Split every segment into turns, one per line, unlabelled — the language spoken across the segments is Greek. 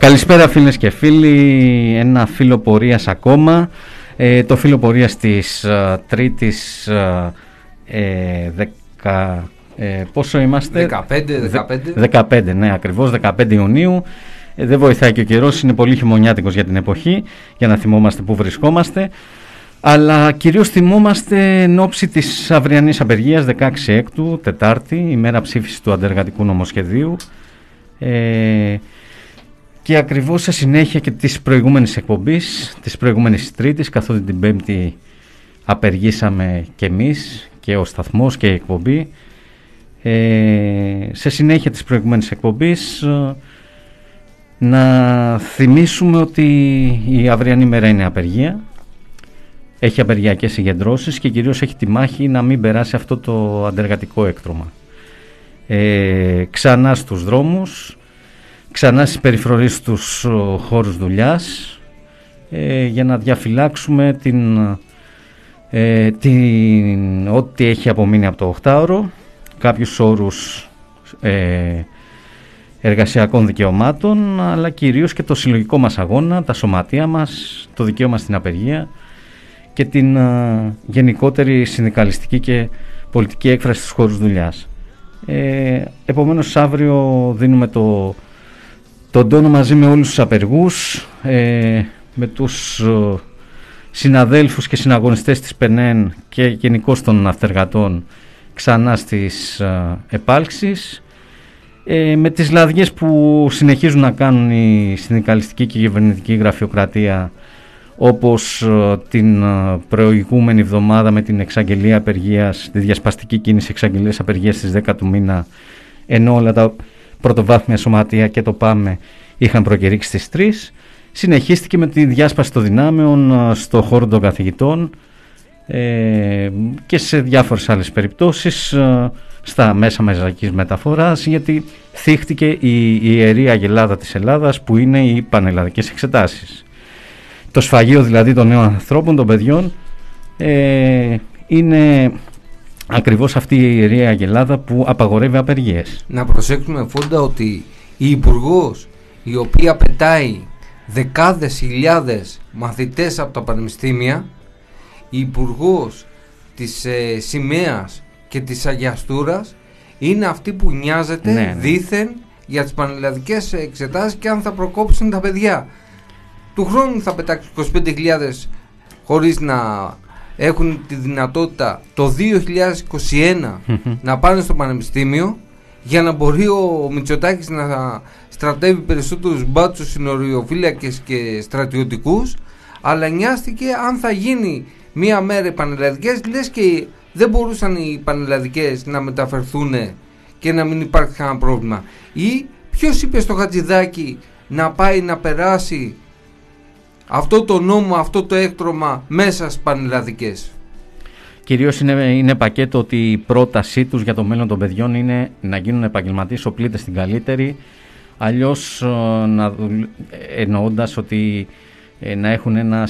Καλησπέρα φίλες και φίλοι, ένα φύλλο πορείας ακόμα, το φύλλο πορείας της Τρίτης, πόσο είμαστε? 15, ναι, ακριβώς, 15 Ιουνίου. Δεν βοηθάει και ο καιρός, είναι πολύ χειμωνιάτικος για την εποχή, για να θυμόμαστε πού βρισκόμαστε. Αλλά κυρίως θυμόμαστε εν ώψη της αυριανής απεργίας 16 Έκτου, Τετάρτη, ημέρα ψήφισης του αντεργατικού νομοσχεδίου. Και ακριβώς σε συνέχεια και της προηγούμενης εκπομπής, της προηγούμενης Τρίτης, καθότι την Πέμπτη απεργήσαμε και εμείς και ο σταθμός και η εκπομπή. Σε συνέχεια της προηγούμενης εκπομπής να θυμίσουμε ότι η αυριανή μέρα είναι απεργία. Έχει απεργιακές συγκεντρώσεις και κυρίως έχει τη μάχη να μην περάσει αυτό το αντεργατικό έκτρωμα. Ξανά στους δρόμους, ξανά στις περιφρορείς στους χώρους δουλειάς, για να διαφυλάξουμε ό,τι έχει απομείνει από το 8ωρο, κάποιους όρους εργασιακών δικαιωμάτων, αλλά κυρίως και το συλλογικό μας αγώνα, τα σωματεία μας, το δικαίωμα στην απεργία και την γενικότερη συνδικαλιστική και πολιτική έκφραση στους χώρους δουλειάς. Επομένως αύριο δίνουμε τον τόνο μαζί με όλους τους απεργούς, με τους συναδέλφους και συναγωνιστές της ΠΕΝΕΝ και γενικώς των αυτεργατών ξανά στις επάλξεις, με τις λαδιές που συνεχίζουν να κάνουν η συνδικαλιστική και η κυβερνητική γραφειοκρατία, όπως την προηγούμενη εβδομάδα με την εξαγγελία απεργίας, τη διασπαστική κίνηση εξαγγελίας απεργίας στις 10 του μήνα, ενώ όλα τα πρωτοβάθμια σωματεία και το ΠΑΜΕ είχαν προκηρύξει στις 3. Συνεχίστηκε με τη διάσπαση των δυνάμεων στο χώρο των καθηγητών και σε διάφορες άλλες περιπτώσεις στα μέσα μαζικής μεταφοράς, γιατί θύχτηκε η Ιερή Αγελάδα της Ελλάδας, που είναι οι πανελλαδικές εξετάσεις. Το σφαγείο δηλαδή των νέων ανθρώπων, των παιδιών, είναι ακριβώς αυτή η Ιερή Αγελάδα που απαγορεύει απεργίες.
Να προσέξουμε, Φόντα, ότι η Υπουργός, η οποία πετάει δεκάδες χιλιάδες μαθητές από τα πανεπιστήμια, η Υπουργός της Σημαίας και της Αγιαστούρας, είναι αυτή που νοιάζεται δήθεν για τις πανελλαδικές εξετάσεις και αν θα προκόψουν τα παιδιά. Του χρόνου θα πετάξει 25.000 χωρίς να έχουν τη δυνατότητα το 2021 να πάνε στο πανεπιστήμιο, για να μπορεί ο Μητσοτάκης να στρατεύει περισσότερους μπάτσους, συνοριοφύλακες και στρατιωτικούς, αλλά νοιάστηκε αν θα γίνει μία μέρα οι πανελλαδικές, λες και δεν μπορούσαν οι πανελλαδικές να μεταφερθούν και να μην υπάρχει κανένα πρόβλημα. Ή ποιος είπε στο Χατζηδάκι να πάει να περάσει αυτό το νόμο, αυτό το έκτρωμα μέσα στις πανελλαδικές?
Κυρίως είναι πακέτο ότι η πρότασή τους για το μέλλον των παιδιών είναι να γίνουν επαγγελματίες οπλίτες στην καλύτερη, αλλιώς εννοώντας ότι να έχουν ένα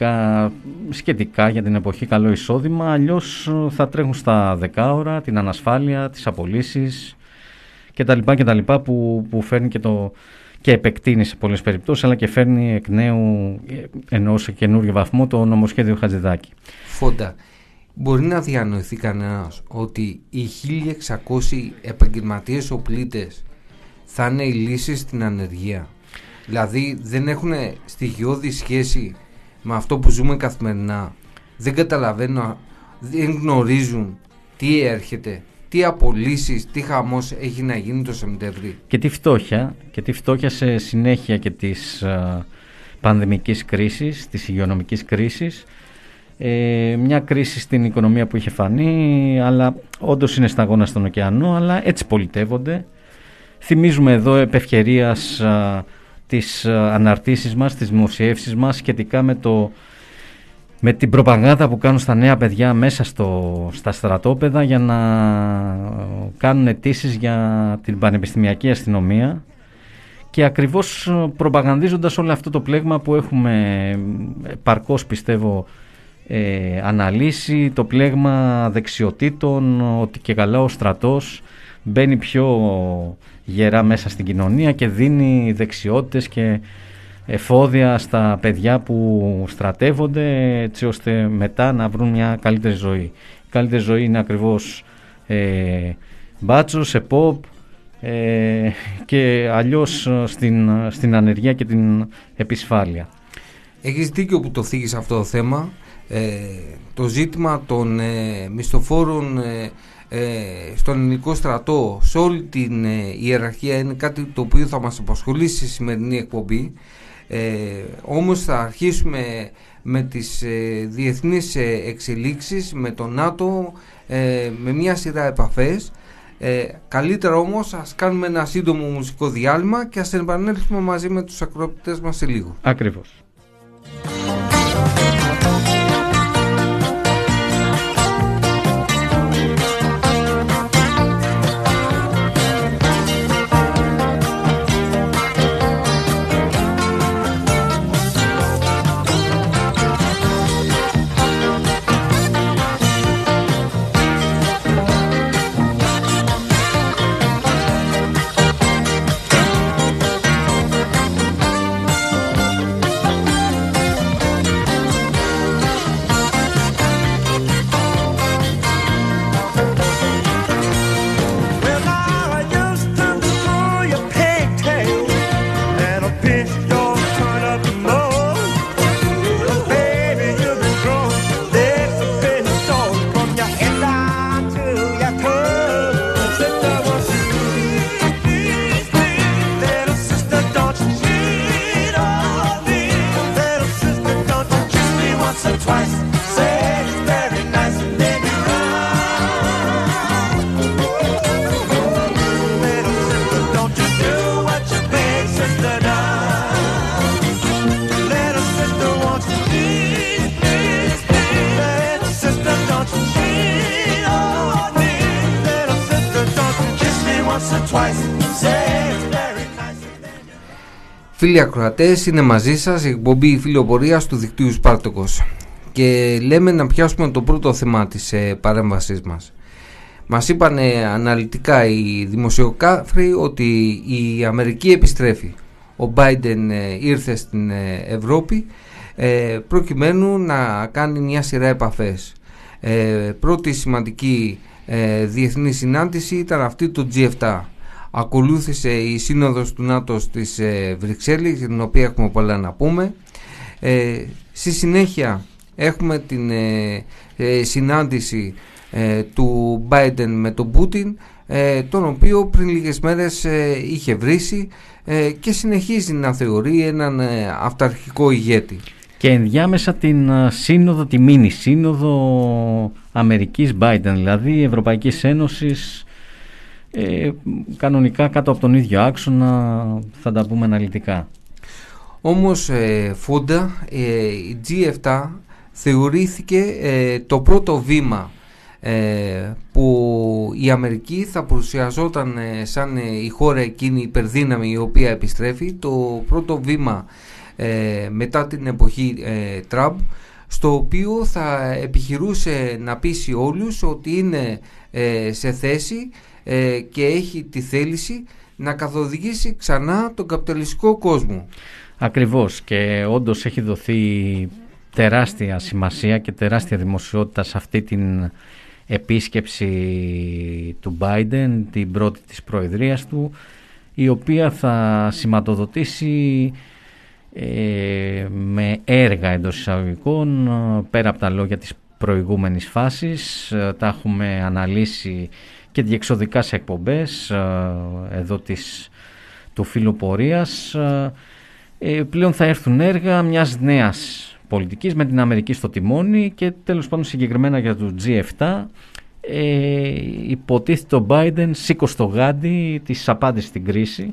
σχετικά για την εποχή καλό εισόδημα, αλλιώς θα τρέχουν στα 10 ώρα, την ανασφάλεια, τις απολύσεις κτλ. Που φέρνει και επεκτείνει σε πολλές περιπτώσεις, αλλά και φέρνει εκ νέου, ενώ σε καινούριο βαθμό, το νομοσχέδιο Χατζηδάκη.
Φόντα, μπορεί να διανοηθεί κανένας ότι οι 1.600 επαγγελματίες οπλίτες θα είναι η λύση στην ανεργία? Δηλαδή δεν έχουν στοιχειώδη σχέση με αυτό που ζούμε καθημερινά? Δεν καταλαβαίνουν, δεν γνωρίζουν τι έρχεται, τι απολύσεις, τι χαμός έχει να γίνει το Σεπτέμβρη? Και τη φτώχεια σε συνέχεια και της πανδημικής κρίσης, της υγειονομικής κρίσης. Μια κρίση στην οικονομία που είχε φανεί, αλλά όντως είναι σταγόνα στον ωκεανό, αλλά έτσι πολιτεύονται. Θυμίζουμε εδώ επ' ευκαιρίας τις αναρτήσεις μας, τις δημοσιεύσεις μας σχετικά με την προπαγάνδα που κάνουν στα νέα παιδιά μέσα στα στρατόπεδα για να κάνουν αιτήσεις για την πανεπιστημιακή αστυνομία, και ακριβώς προπαγανδίζοντας όλο αυτό το πλέγμα που έχουμε παρκώς, πιστεύω, αναλύσει, το πλέγμα δεξιοτήτων, ότι και καλά ο στρατός
μπαίνει πιο γερά μέσα στην κοινωνία και δίνει δεξιότητες και εφόδια στα παιδιά που στρατεύονται, έτσι ώστε μετά να βρουν μια καλύτερη ζωή. Η καλύτερη ζωή είναι ακριβώς μπάτσος, ΕΠΟΠ και αλλιώς στην ανεργία και την επισφάλεια.
Έχεις δίκιο που το θίγεις αυτό το θέμα. Το ζήτημα των μισθοφόρων στον ελληνικό στρατό σε όλη την ιεραρχία είναι κάτι το οποίο θα μας απασχολήσει στη σημερινή εκπομπή. Όμως θα αρχίσουμε με τις διεθνείς εξελίξεις, με το ΝΑΤΟ, με μια σειρά επαφές. Καλύτερα όμως ας κάνουμε ένα σύντομο μουσικό διάλειμμα και ας επανέλθουμε μαζί με τους ακροατές μας σε λίγο.
Ακριβώς.
Φίλοι ακροατές, είναι μαζί σας η εκπομπή Φιλοπορίας του δικτύου Σπάρτοκος και λέμε να πιάσουμε το πρώτο θέμα της παρέμβασής μας. Μας είπαν αναλυτικά οι δημοσιογράφοι ότι η Αμερική επιστρέφει. Ο Biden ήρθε στην Ευρώπη προκειμένου να κάνει μια σειρά επαφές. Πρώτη σημαντική διεθνή συνάντηση ήταν αυτή το G7. Ακολούθησε η σύνοδος του ΝΑΤΟ στις Βρυξέλλες, για την οποία έχουμε πολλά να πούμε. Στη συνέχεια έχουμε την συνάντηση του Biden με τον Πούτιν, τον οποίο πριν λίγες μέρες είχε βρήσει και συνεχίζει να θεωρεί έναν αυταρχικό ηγέτη.
Και ενδιάμεσα την σύνοδο, τη μίνι σύνοδο Αμερικής Biden, δηλαδή Ευρωπαϊκής Ένωσης, κανονικά κάτω από τον ίδιο άξονα, θα τα πούμε αναλυτικά.
Όμως Φόντα, η G7 θεωρήθηκε το πρώτο βήμα που η Αμερική θα παρουσιαζόταν σαν η χώρα εκείνη υπερδύναμη η οποία επιστρέφει, το πρώτο βήμα μετά την εποχή Τραμπ, στο οποίο θα επιχειρούσε να πείσει όλους ότι είναι σε θέση και έχει τη θέληση να καθοδηγήσει ξανά τον καπιταλιστικό κόσμο.
Ακριβώς, και όντως έχει δοθεί τεράστια σημασία και τεράστια δημοσιότητα σε αυτή την επίσκεψη του Biden, την πρώτη της προεδρίας του, η οποία θα σηματοδοτήσει με έργα εντός εισαγωγικών, πέρα από τα λόγια της προηγούμενης φάσης. Τα έχουμε αναλύσει και διεξοδικά σε εκπομπές εδώ του Φιλοπορίας. Πλέον θα έρθουν έργα μιας νέας πολιτικής με την Αμερική στο τιμόνι και τέλος πάντων συγκεκριμένα για το G7 υποτίθεται ο Biden σήκωσε το γάντι της απάντησης στην κρίση,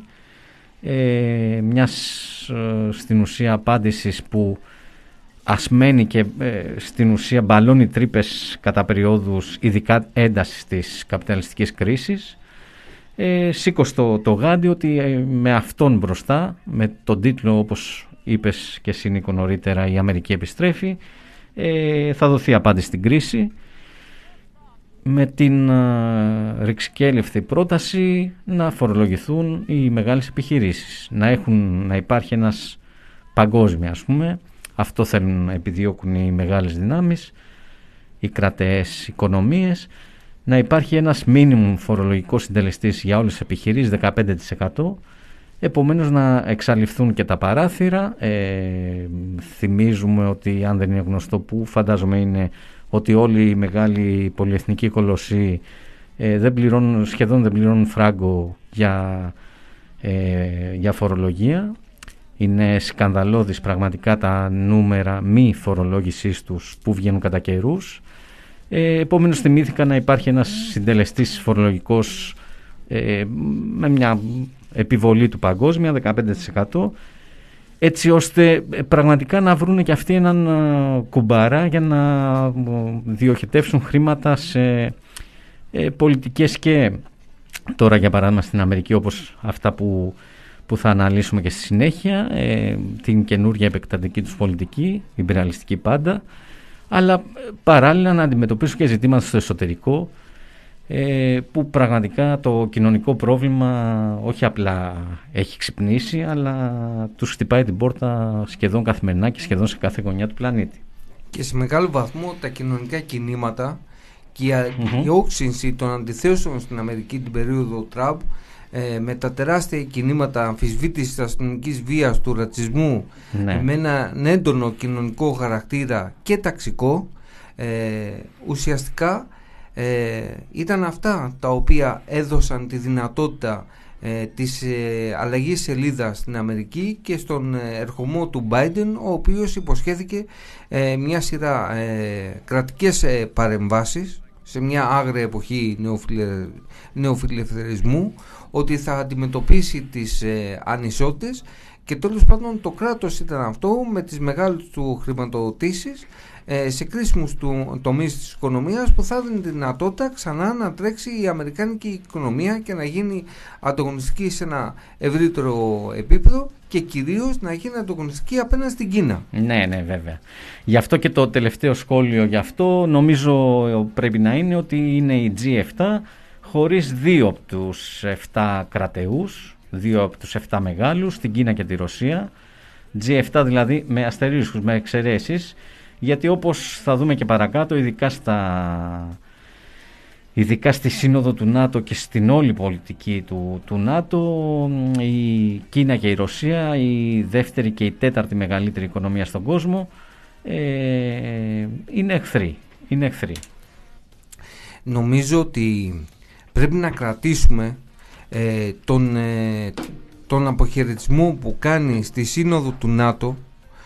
μιας στην ουσία απάντησης που ασμένει και στην ουσία μπαλώνει τρύπες κατά περιόδους ειδικά έντασης της καπιταλιστικής κρίσης. Σήκωσε το γάντι ότι με αυτόν μπροστά, με τον τίτλο όπως είπες και εσύ Νίκο νωρίτερα, η Αμερική επιστρέφει, θα δοθεί απάντηση στην κρίση. με την ρηξικέλευτη πρόταση να φορολογηθούν οι μεγάλες επιχειρήσεις, να υπάρχει ένας παγκόσμια, ας πούμε, αυτό θέλουν να επιδιώκουν οι μεγάλες δυνάμεις, οι κρατεές οικονομίες, να υπάρχει ένας μίνιμουμ φορολογικός συντελεστής για όλες τις επιχειρήσεις, 15%, επομένως να εξαλειφθούν και τα παράθυρα. Θυμίζουμε ότι, αν δεν είναι γνωστό που, φαντάζομαι είναι ότι όλοι οι μεγάλοι πολυεθνικοί κολοσσοί σχεδόν δεν πληρώνουν φράγκο για φορολογία. Είναι σκανδαλώδης πραγματικά τα νούμερα μη φορολόγησής τους που βγαίνουν κατά καιρούς. Επομένως θυμήθηκα να υπάρχει ένας συντελεστής φορολογικός με μια επιβολή του παγκόσμια, 15%, έτσι ώστε πραγματικά να βρουν και αυτοί έναν κουμπάρα για να διοχετεύσουν χρήματα σε πολιτικές, και τώρα για παράδειγμα στην Αμερική, όπως αυτά που θα αναλύσουμε και στη συνέχεια, την καινούργια επεκτατική τους πολιτική, ιμπεριαλιστική πάντα, αλλά παράλληλα να αντιμετωπίσουν και ζητήματα στο εσωτερικό, που πραγματικά το κοινωνικό πρόβλημα όχι απλά έχει ξυπνήσει, αλλά τους χτυπάει την πόρτα σχεδόν καθημερινά και σχεδόν σε κάθε γωνιά του πλανήτη.
Και σε μεγάλο βαθμό τα κοινωνικά κινήματα και η όξυνση των αντιθέσεων στην Αμερική την περίοδο Τραμπ, με τα τεράστια κινήματα αμφισβήτησης της αστυνομικής βίας, του ρατσισμού, με έναν έντονο κοινωνικό χαρακτήρα και ταξικό, ουσιαστικά ήταν αυτά τα οποία έδωσαν τη δυνατότητα της αλλαγής σελίδας στην Αμερική και στον ερχομό του Biden, ο οποίος υποσχέθηκε μια σειρά κρατικές παρεμβάσεις σε μια άγρια εποχή νεοφιλελευθερισμού, ότι θα αντιμετωπίσει τις ανισότητες, και τέλος πάντων το κράτος ήταν αυτό με τις μεγάλες του χρηματοδοτήσεις σε κρίσιμους τομείς της οικονομίας, που θα δίνει τη δυνατότητα ξανά να τρέξει η αμερικάνικη οικονομία και να γίνει ανταγωνιστική σε ένα ευρύτερο επίπεδο, και κυρίως να γίνει ανταγωνιστική απέναντι στην Κίνα.
Ναι, βέβαια. Γι' αυτό και το τελευταίο σχόλιο γι' αυτό νομίζω πρέπει να είναι ότι είναι η G7 χωρίς 2 από τους 7 κρατεούς, 2 από τους 7 μεγάλους, την Κίνα και τη Ρωσία. G7 δηλαδή με αστερίσκους, με εξαιρέσεις, γιατί όπως θα δούμε και παρακάτω, ειδικά στη Σύνοδο του ΝΑΤΟ και στην όλη πολιτική του ΝΑΤΟ, η Κίνα και η Ρωσία, η δεύτερη και η τέταρτη μεγαλύτερη οικονομία στον κόσμο, είναι εχθροί.
Νομίζω ότι πρέπει να κρατήσουμε τον αποχαιρετισμό που κάνει στη Σύνοδο του ΝΑΤΟ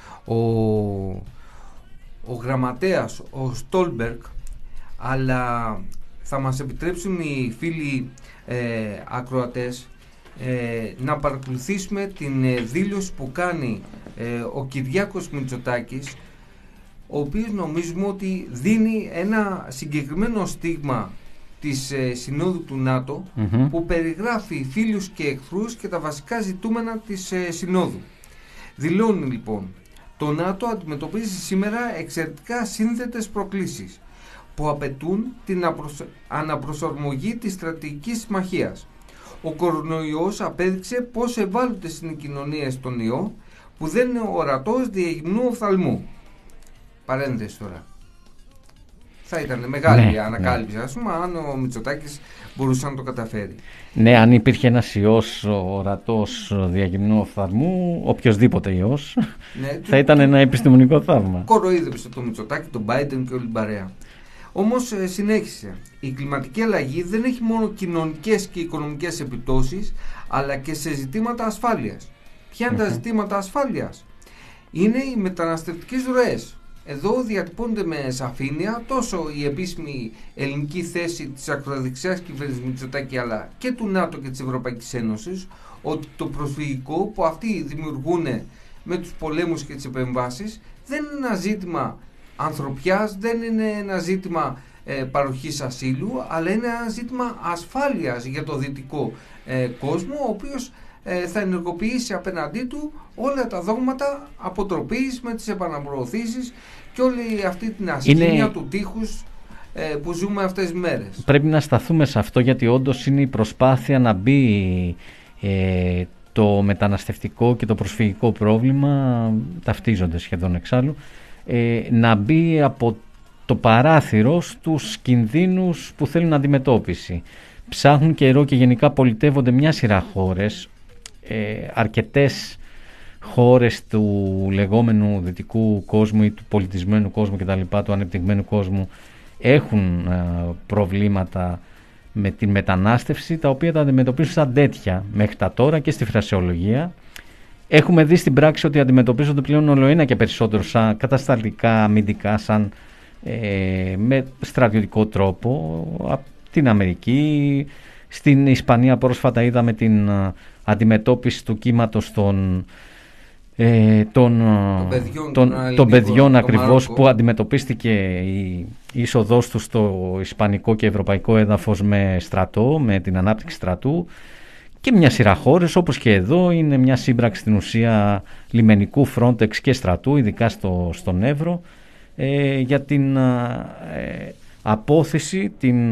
ο γραμματέας, ο Στόλμπεργκ, αλλά θα μας επιτρέψουν οι φίλοι ακροατές να παρακολουθήσουμε την δήλωση που κάνει ο Κυριάκος Μητσοτάκης, ο οποίος νομίζουμε ότι δίνει ένα συγκεκριμένο στίγμα της Συνόδου του ΝΑΤΟ, που περιγράφει φίλους και εχθρούς και τα βασικά ζητούμενα της Συνόδου. Δηλώνει λοιπόν: το ΝΑΤΟ αντιμετωπίζει σήμερα εξαιρετικά σύνθετες προκλήσεις που απαιτούν την αναπροσαρμογή της στρατηγικής συμμαχίας. Ο κορονοϊός απέδειξε πόσο ευάλωτες είναι οι κοινωνίες στον ιό, που δεν είναι ορατός διαγυμνού οφθαλμού. Παρένθεση τώρα. Θα ήταν μεγάλη ανακάλυψη, ας πούμε, αν ο Μητσοτάκης μπορούσε να το καταφέρει.
Ναι, αν υπήρχε ένας ιός ορατός διαγυμνού οφθαλμού, οποιοσδήποτε ιός, θα ήταν ένα επιστημονικό θαύμα.
Κοροϊδεύσε το Μητσοτάκη, τον Biden και όλη την παρέα. Όμως συνέχισε. Η κλιματική αλλαγή δεν έχει μόνο κοινωνικές και οικονομικές επιπτώσεις, αλλά και σε ζητήματα ασφάλειας. Ποια είναι τα ζητήματα ασφάλειας? Είναι οι μεταναστευτικές ροές. Εδώ διατυπώνεται με σαφήνεια τόσο η επίσημη ελληνική θέση της ακροδεξιάς κυβέρνησης Μητσοτάκη, αλλά και του ΝΑΤΟ και της Ευρωπαϊκής Ένωσης, ότι το προσφυγικό που αυτοί δημιουργούν με τους πολέμους και τις επεμβάσεις δεν είναι ένα ζήτημα ανθρωπιάς, δεν είναι ένα ζήτημα παροχής ασύλου, αλλά είναι ένα ζήτημα ασφάλειας για το δυτικό κόσμο, ο οποίος θα ενεργοποιήσει απέναντί του όλα τα δόγματα αποτροπής με τις επαναπροωθήσεις και όλη αυτή την ασχήμια του τείχους που ζούμε αυτές τις μέρες.
Πρέπει να σταθούμε σε αυτό, γιατί όντως είναι η προσπάθεια να μπει το μεταναστευτικό και το προσφυγικό πρόβλημα, ταυτίζονται σχεδόν εξάλλου, να μπει από το παράθυρο στους κινδύνους που θέλουν αντιμετώπιση. Ψάχνουν καιρό και γενικά πολιτεύονται μια σειρά χώρες, αρκετές χώρες του λεγόμενου δυτικού κόσμου ή του πολιτισμένου κόσμου κτλ., του ανεπτυγμένου κόσμου, έχουν προβλήματα με την μετανάστευση, τα οποία τα αντιμετωπίζουν σαν τέτοια μέχρι τα τώρα και στη φρασεολογία. Έχουμε δει στην πράξη ότι αντιμετωπίζονται πλέον ολοένα και περισσότερο σαν κατασταλτικά, αμυντικά, σαν με στρατιωτικό τρόπο. Από την Αμερική, στην Ισπανία πρόσφατα είδαμε την αντιμετώπιση του κύματος των παιδιών ακριβώς, που αντιμετωπίστηκε η είσοδός τους στο ισπανικό και ευρωπαϊκό έδαφος με στρατό, με την ανάπτυξη στρατού, και μια σειρά χώρες όπως και εδώ είναι μια σύμπραξη στην ουσία λιμενικού Frontex και στρατού, ειδικά στον Εύρο, για την απόθεση,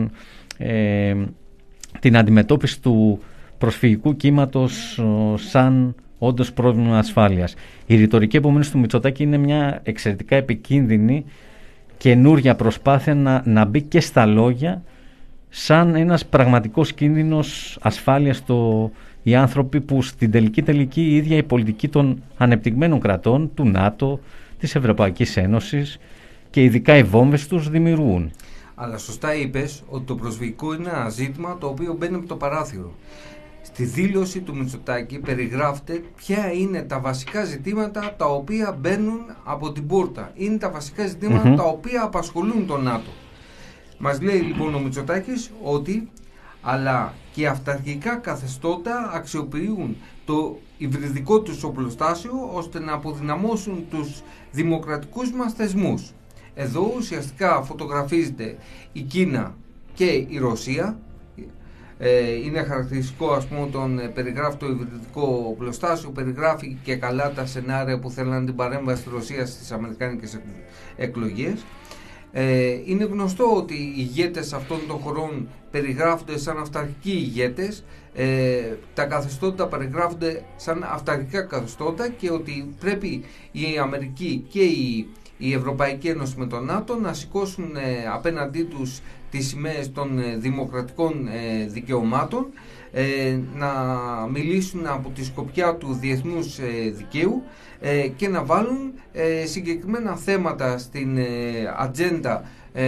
την αντιμετώπιση του προσφυγικού κύματος σαν όντως πρόβλημα ασφάλειας. Η ρητορική επομένως του Μητσοτάκη είναι μια εξαιρετικά επικίνδυνη καινούρια προσπάθεια να μπει και στα λόγια σαν ένας πραγματικός κίνδυνος ασφάλειας οι άνθρωποι που στην τελική η ίδια η πολιτική των ανεπτυγμένων κρατών, του ΝΑΤΟ, της Ευρωπαϊκής Ένωσης και ειδικά οι βόμβες τους δημιουργούν.
Αλλά σωστά είπες ότι το προσφυγικό είναι ένα ζήτημα το οποίο μπαίνει από το παράθυρο. Στη δήλωση του Μητσοτάκη περιγράφεται ποια είναι τα βασικά ζητήματα τα οποία μπαίνουν από την πόρτα. Είναι τα βασικά ζητήματα τα οποία απασχολούν τον ΝΑΤΟ. Μας λέει λοιπόν ο Μητσοτάκης ότι αλλά και αυταρχικά καθεστώτα αξιοποιούν το υβριδικό τους οπλοστάσιο ώστε να αποδυναμώσουν τους δημοκρατικούς μας θεσμούς. Εδώ ουσιαστικά φωτογραφίζεται η Κίνα και η Ρωσία. Είναι χαρακτηριστικό, ας πούμε, τον περιγράφει το υβριδικό οπλοστάσιο, περιγράφει και καλά τα σενάρια που θέλουν την παρέμβαση της Ρωσίας στις αμερικάνικες εκλογές. Είναι γνωστό ότι οι ηγέτες αυτών των χωρών περιγράφονται σαν αυταρχικοί ηγέτες, τα καθεστώτα περιγράφονται σαν αυταρχικά καθεστώτα και ότι πρέπει η Αμερική και η Ευρωπαϊκή Ένωση με τον ΝΑΤΟ να σηκώσουν απέναντί τους τις σημαίες των δημοκρατικών δικαιωμάτων, να μιλήσουν από τη σκοπιά του διεθνούς δικαίου και να βάλουν συγκεκριμένα θέματα στην ατζέντα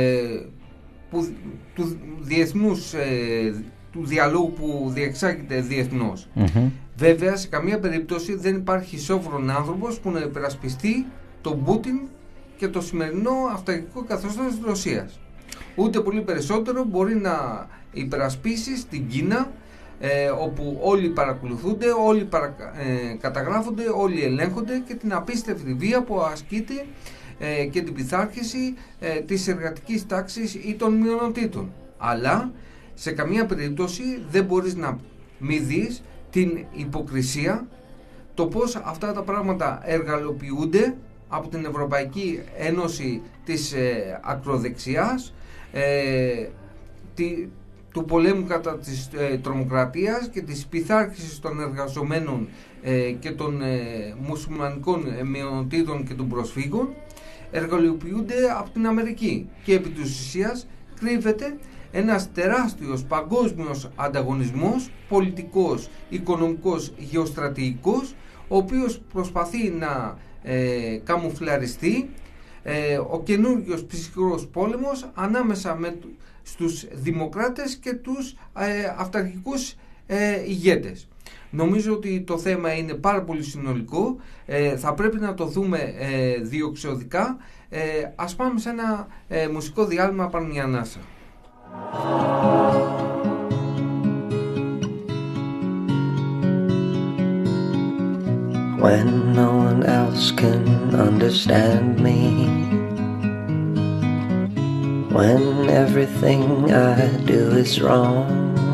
του διεθνούς, του διαλόγου που διεξάγεται διεθνώς. Βέβαια, σε καμία περίπτωση δεν υπάρχει σόφρον άνθρωπος που να υπερασπιστεί τον Πούτιν και το σημερινό αυταρχικό καθεστώς της Ρωσίας. Ούτε πολύ περισσότερο μπορεί να υπερασπίσει στην Κίνα, όπου όλοι παρακολουθούνται, όλοι καταγράφονται, όλοι ελέγχονται, και την απίστευτη βία που ασκείται και την πειθάρχηση της εργατικής τάξης ή των μειονοτήτων. Αλλά σε καμία περίπτωση δεν μπορείς να μη δεις την υποκρισία, το πως αυτά τα πράγματα εργαλειοποιούνται από την Ευρωπαϊκή Ένωση της ακροδεξιάς, του πολέμου κατά της τρομοκρατίας και της πειθάρχησης των εργαζομένων και των μουσουλμανικών μειονοτήτων και των προσφύγων. Εργαλειοποιούνται από την Αμερική και επί της ουσίας κρύβεται ένας τεράστιος παγκόσμιος ανταγωνισμός, πολιτικός, οικονομικός, γεωστρατηγικός, ο οποίος προσπαθεί να καμουφλαριστεί ο καινούριος ψυχρός πόλεμος ανάμεσα στους δημοκράτες και τους αυταρχικούς ηγέτες. Νομίζω ότι το θέμα είναι πάρα πολύ συνολικό, θα πρέπει να το δούμε διοξεωδικά. Ας πάμε σε ένα μουσικό διάλειμμα, πάμε μια ανάσα.
When no one else can understand me, when everything I do is wrong,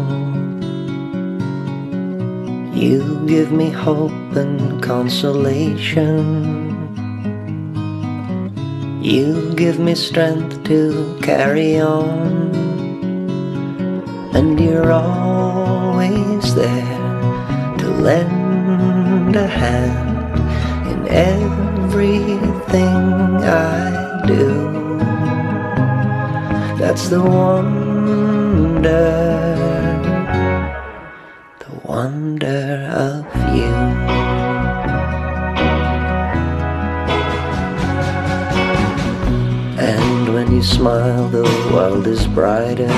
you give me hope and consolation. You give me strength to carry on, and you're always there to lend a hand in everything I do. That's the wonder of you. And when you smile, the world is brighter.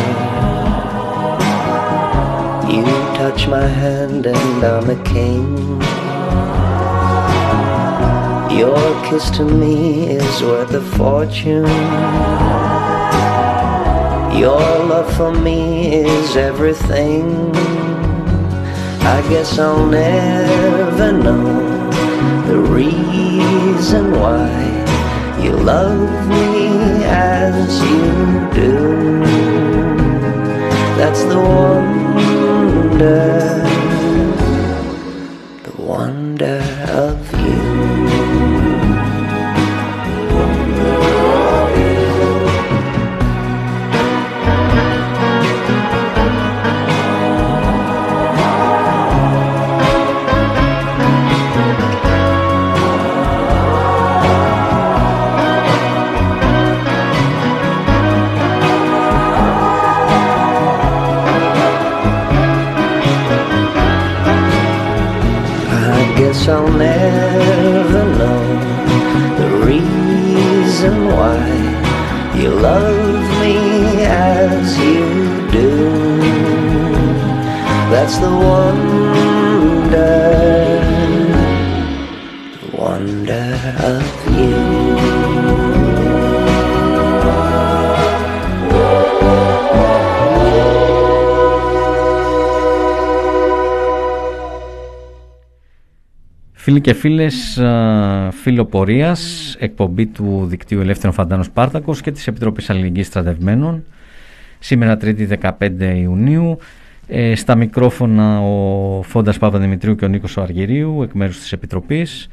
You touch my hand and I'm a king. Your kiss to me is worth a fortune. Your love for me is everything. I guess I'll never know the reason why you love me as you do. That's the wonder of you. I'll never know the reason why you love me as you do. That's the wonder of you.
Φίλοι και φίλες, φιλοπορίας, εκπομπή του δικτύου Ελεύθερων Φαντάνων Σπάρτακος και της Επιτροπής Αλληλεγγύης Στρατευμένων. Σήμερα Τρίτη 15 Ιουνίου. Στα μικρόφωνα ο Φόντας Παπαδημητρίου και ο Νίκος ο Αργυρίου, εκ μέρους της Επιτροπής.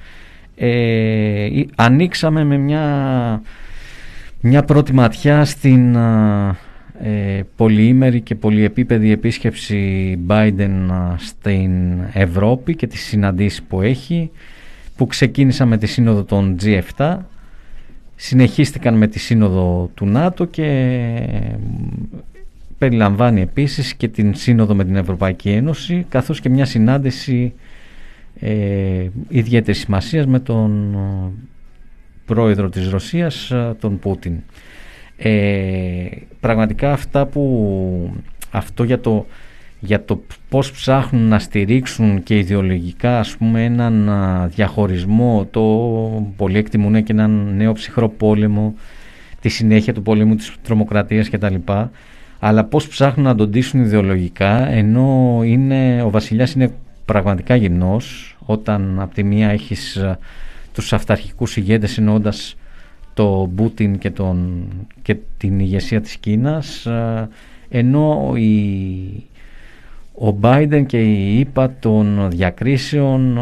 Ανοίξαμε με μια πρώτη ματιά στην πολυήμερη και πολυεπίπεδη επίσκεψη Biden στην Ευρώπη και τις συναντήσεις που έχει, που ξεκίνησαν με τη σύνοδο των G7, συνεχίστηκαν με τη σύνοδο του ΝΑΤΟ και περιλαμβάνει επίσης και την σύνοδο με την Ευρωπαϊκή Ένωση, καθώς και μια συνάντηση ιδιαίτερης σημασίας με τον πρόεδρο της Ρωσίας, τον Πούτιν. Πραγματικά αυτό για το πώς ψάχνουν να στηρίξουν και ιδεολογικά, ας πούμε, έναν διαχωρισμό, το πολλοί εκτιμούν και έναν νέο ψυχρό πόλεμο, τη συνέχεια του πολέμου της τρομοκρατίας κτλ. Αλλά πώς ψάχνουν να τον ντύσουν ιδεολογικά, ενώ ο βασιλιάς είναι πραγματικά γυμνός, όταν από τη μία έχεις τους αυταρχικούς ηγέτες εννοώντας το Πούτιν και την ηγεσία της Κίνας, ενώ ο Biden και η ΗΠΑ των διακρίσεων,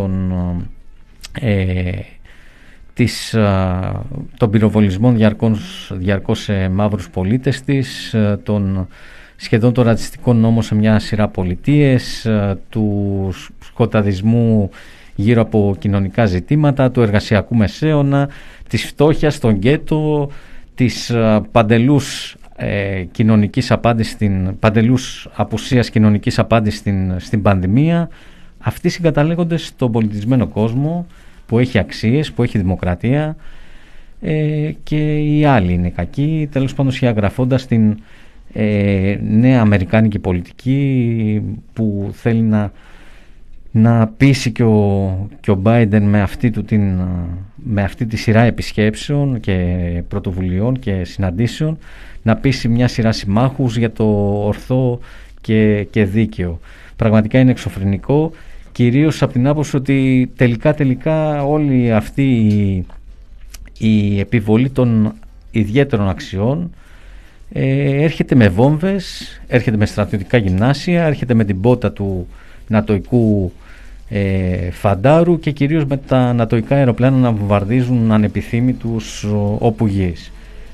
των πυροβολισμών διαρκώς σε μαύρους πολίτες της, σχεδόν το ρατσιστικό νόμο σε μια σειρά πολιτείες, του σκοταδισμού γύρω από κοινωνικά ζητήματα, του εργασιακού μεσαίωνα, της φτώχειας, των γκέτο, της παντελούς απουσίας κοινωνικής απάντησης στην πανδημία. Αυτοί συγκαταλέγονται στον πολιτισμένο κόσμο που έχει αξίες, που έχει δημοκρατία, και οι άλλοι είναι κακοί, τέλος πάντων σχεδιαγραφώντας την νέα αμερικάνικη πολιτική που θέλει να πείσει και ο Biden με αυτή τη σειρά επισκέψεων και πρωτοβουλειών και συναντήσεων, να πείσει μια σειρά συμμάχους για το ορθό και δίκαιο. Πραγματικά είναι εξωφρενικό, κυρίως από την άποψη ότι τελικά όλη αυτή η επιβολή των ιδιαίτερων αξιών έρχεται με βόμβες, έρχεται με στρατιωτικά γυμνάσια, έρχεται με την πότα του νατοϊκού φαντάρου και κυρίως με τα νατοϊκά αεροπλάνα να βομβαρδίζουν ανεπιθύμητους οπουργείς.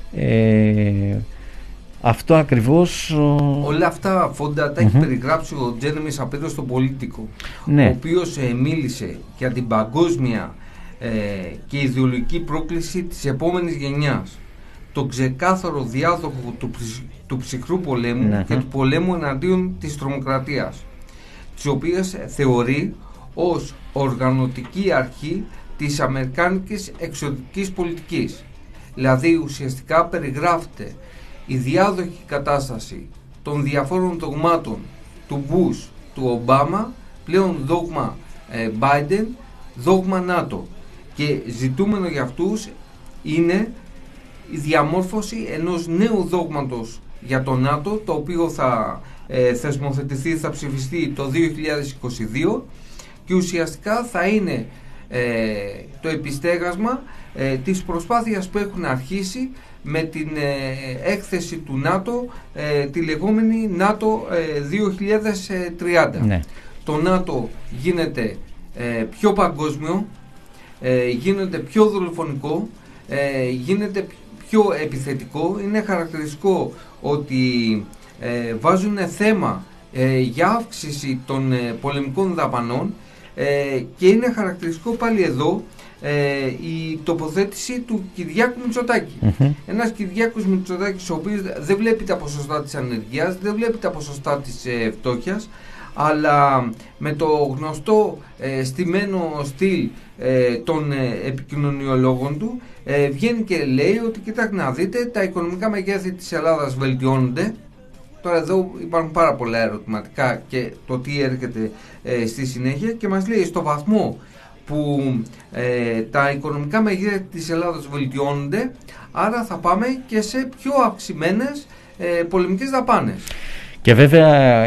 Αυτό ακριβώς...
Όλα αυτά Φόντα τα έχει περιγράψει ο Τζέρεμι Σαπίρο στο Πολίτικο,
ναι.
Ο οποίος μίλησε για την παγκόσμια και ιδεολογική πρόκληση της επόμενης γενιάς, τον ξεκάθαρο διάδοχο του ψυχρού πολέμου και του πολέμου εναντίον της τρομοκρατίας, τις οποίες θεωρεί ως οργανωτική αρχή της αμερικάνικης εξωτερικής πολιτικής. Δηλαδή ουσιαστικά περιγράφεται η διάδοχη κατάσταση των διαφόρων δογμάτων του Μπούς, του Ομπάμα, πλέον δόγμα Biden, δόγμα ΝΑΤΟ, και ζητούμενο για αυτούς είναι η διαμόρφωση ενός νέου δόγματος για το ΝΑΤΟ, το οποίο θα θεσμοθετηθεί, θα ψηφιστεί το 2022 και ουσιαστικά θα είναι το επιστέγασμα της προσπάθειας που έχουν αρχίσει με την έκθεση του ΝΑΤΟ, τη λεγόμενη ΝΑΤΟ 2030.
Ναι.
Το ΝΑΤΟ γίνεται πιο παγκόσμιο, γίνεται πιο δολοφονικό, γίνεται πιο επιθετικό. Είναι χαρακτηριστικό ότι βάζουν θέμα για αύξηση των πολεμικών δαπανών και είναι χαρακτηριστικό πάλι εδώ η τοποθέτηση του Κυριάκου Μητσοτάκη. Ένας Κυριάκος Μητσοτάκης ο οποίος δεν βλέπει τα ποσοστά της ανεργίας, δεν βλέπει τα ποσοστά της φτώχειας, αλλά με το γνωστό στημένο στυλ των επικοινωνιολόγων του βγαίνει και λέει ότι κοιτάξτε να δείτε, τα οικονομικά μεγέθη της Ελλάδας βελτιώνονται. Τώρα εδώ υπάρχουν πάρα πολλά ερωτηματικά και το τι έρχεται στη συνέχεια, και μας λέει στο βαθμό που τα οικονομικά μεγέθη της Ελλάδας βελτιώνονται, άρα θα πάμε και σε πιο αυξημένες πολεμικές δαπάνες.
Και βέβαια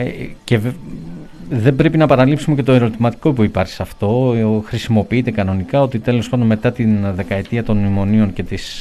δεν πρέπει να παραλείψουμε και το ερωτηματικό που υπάρχει σε αυτό. Χρησιμοποιείται κανονικά ότι τέλος πάντων μετά την δεκαετία των μνημονίων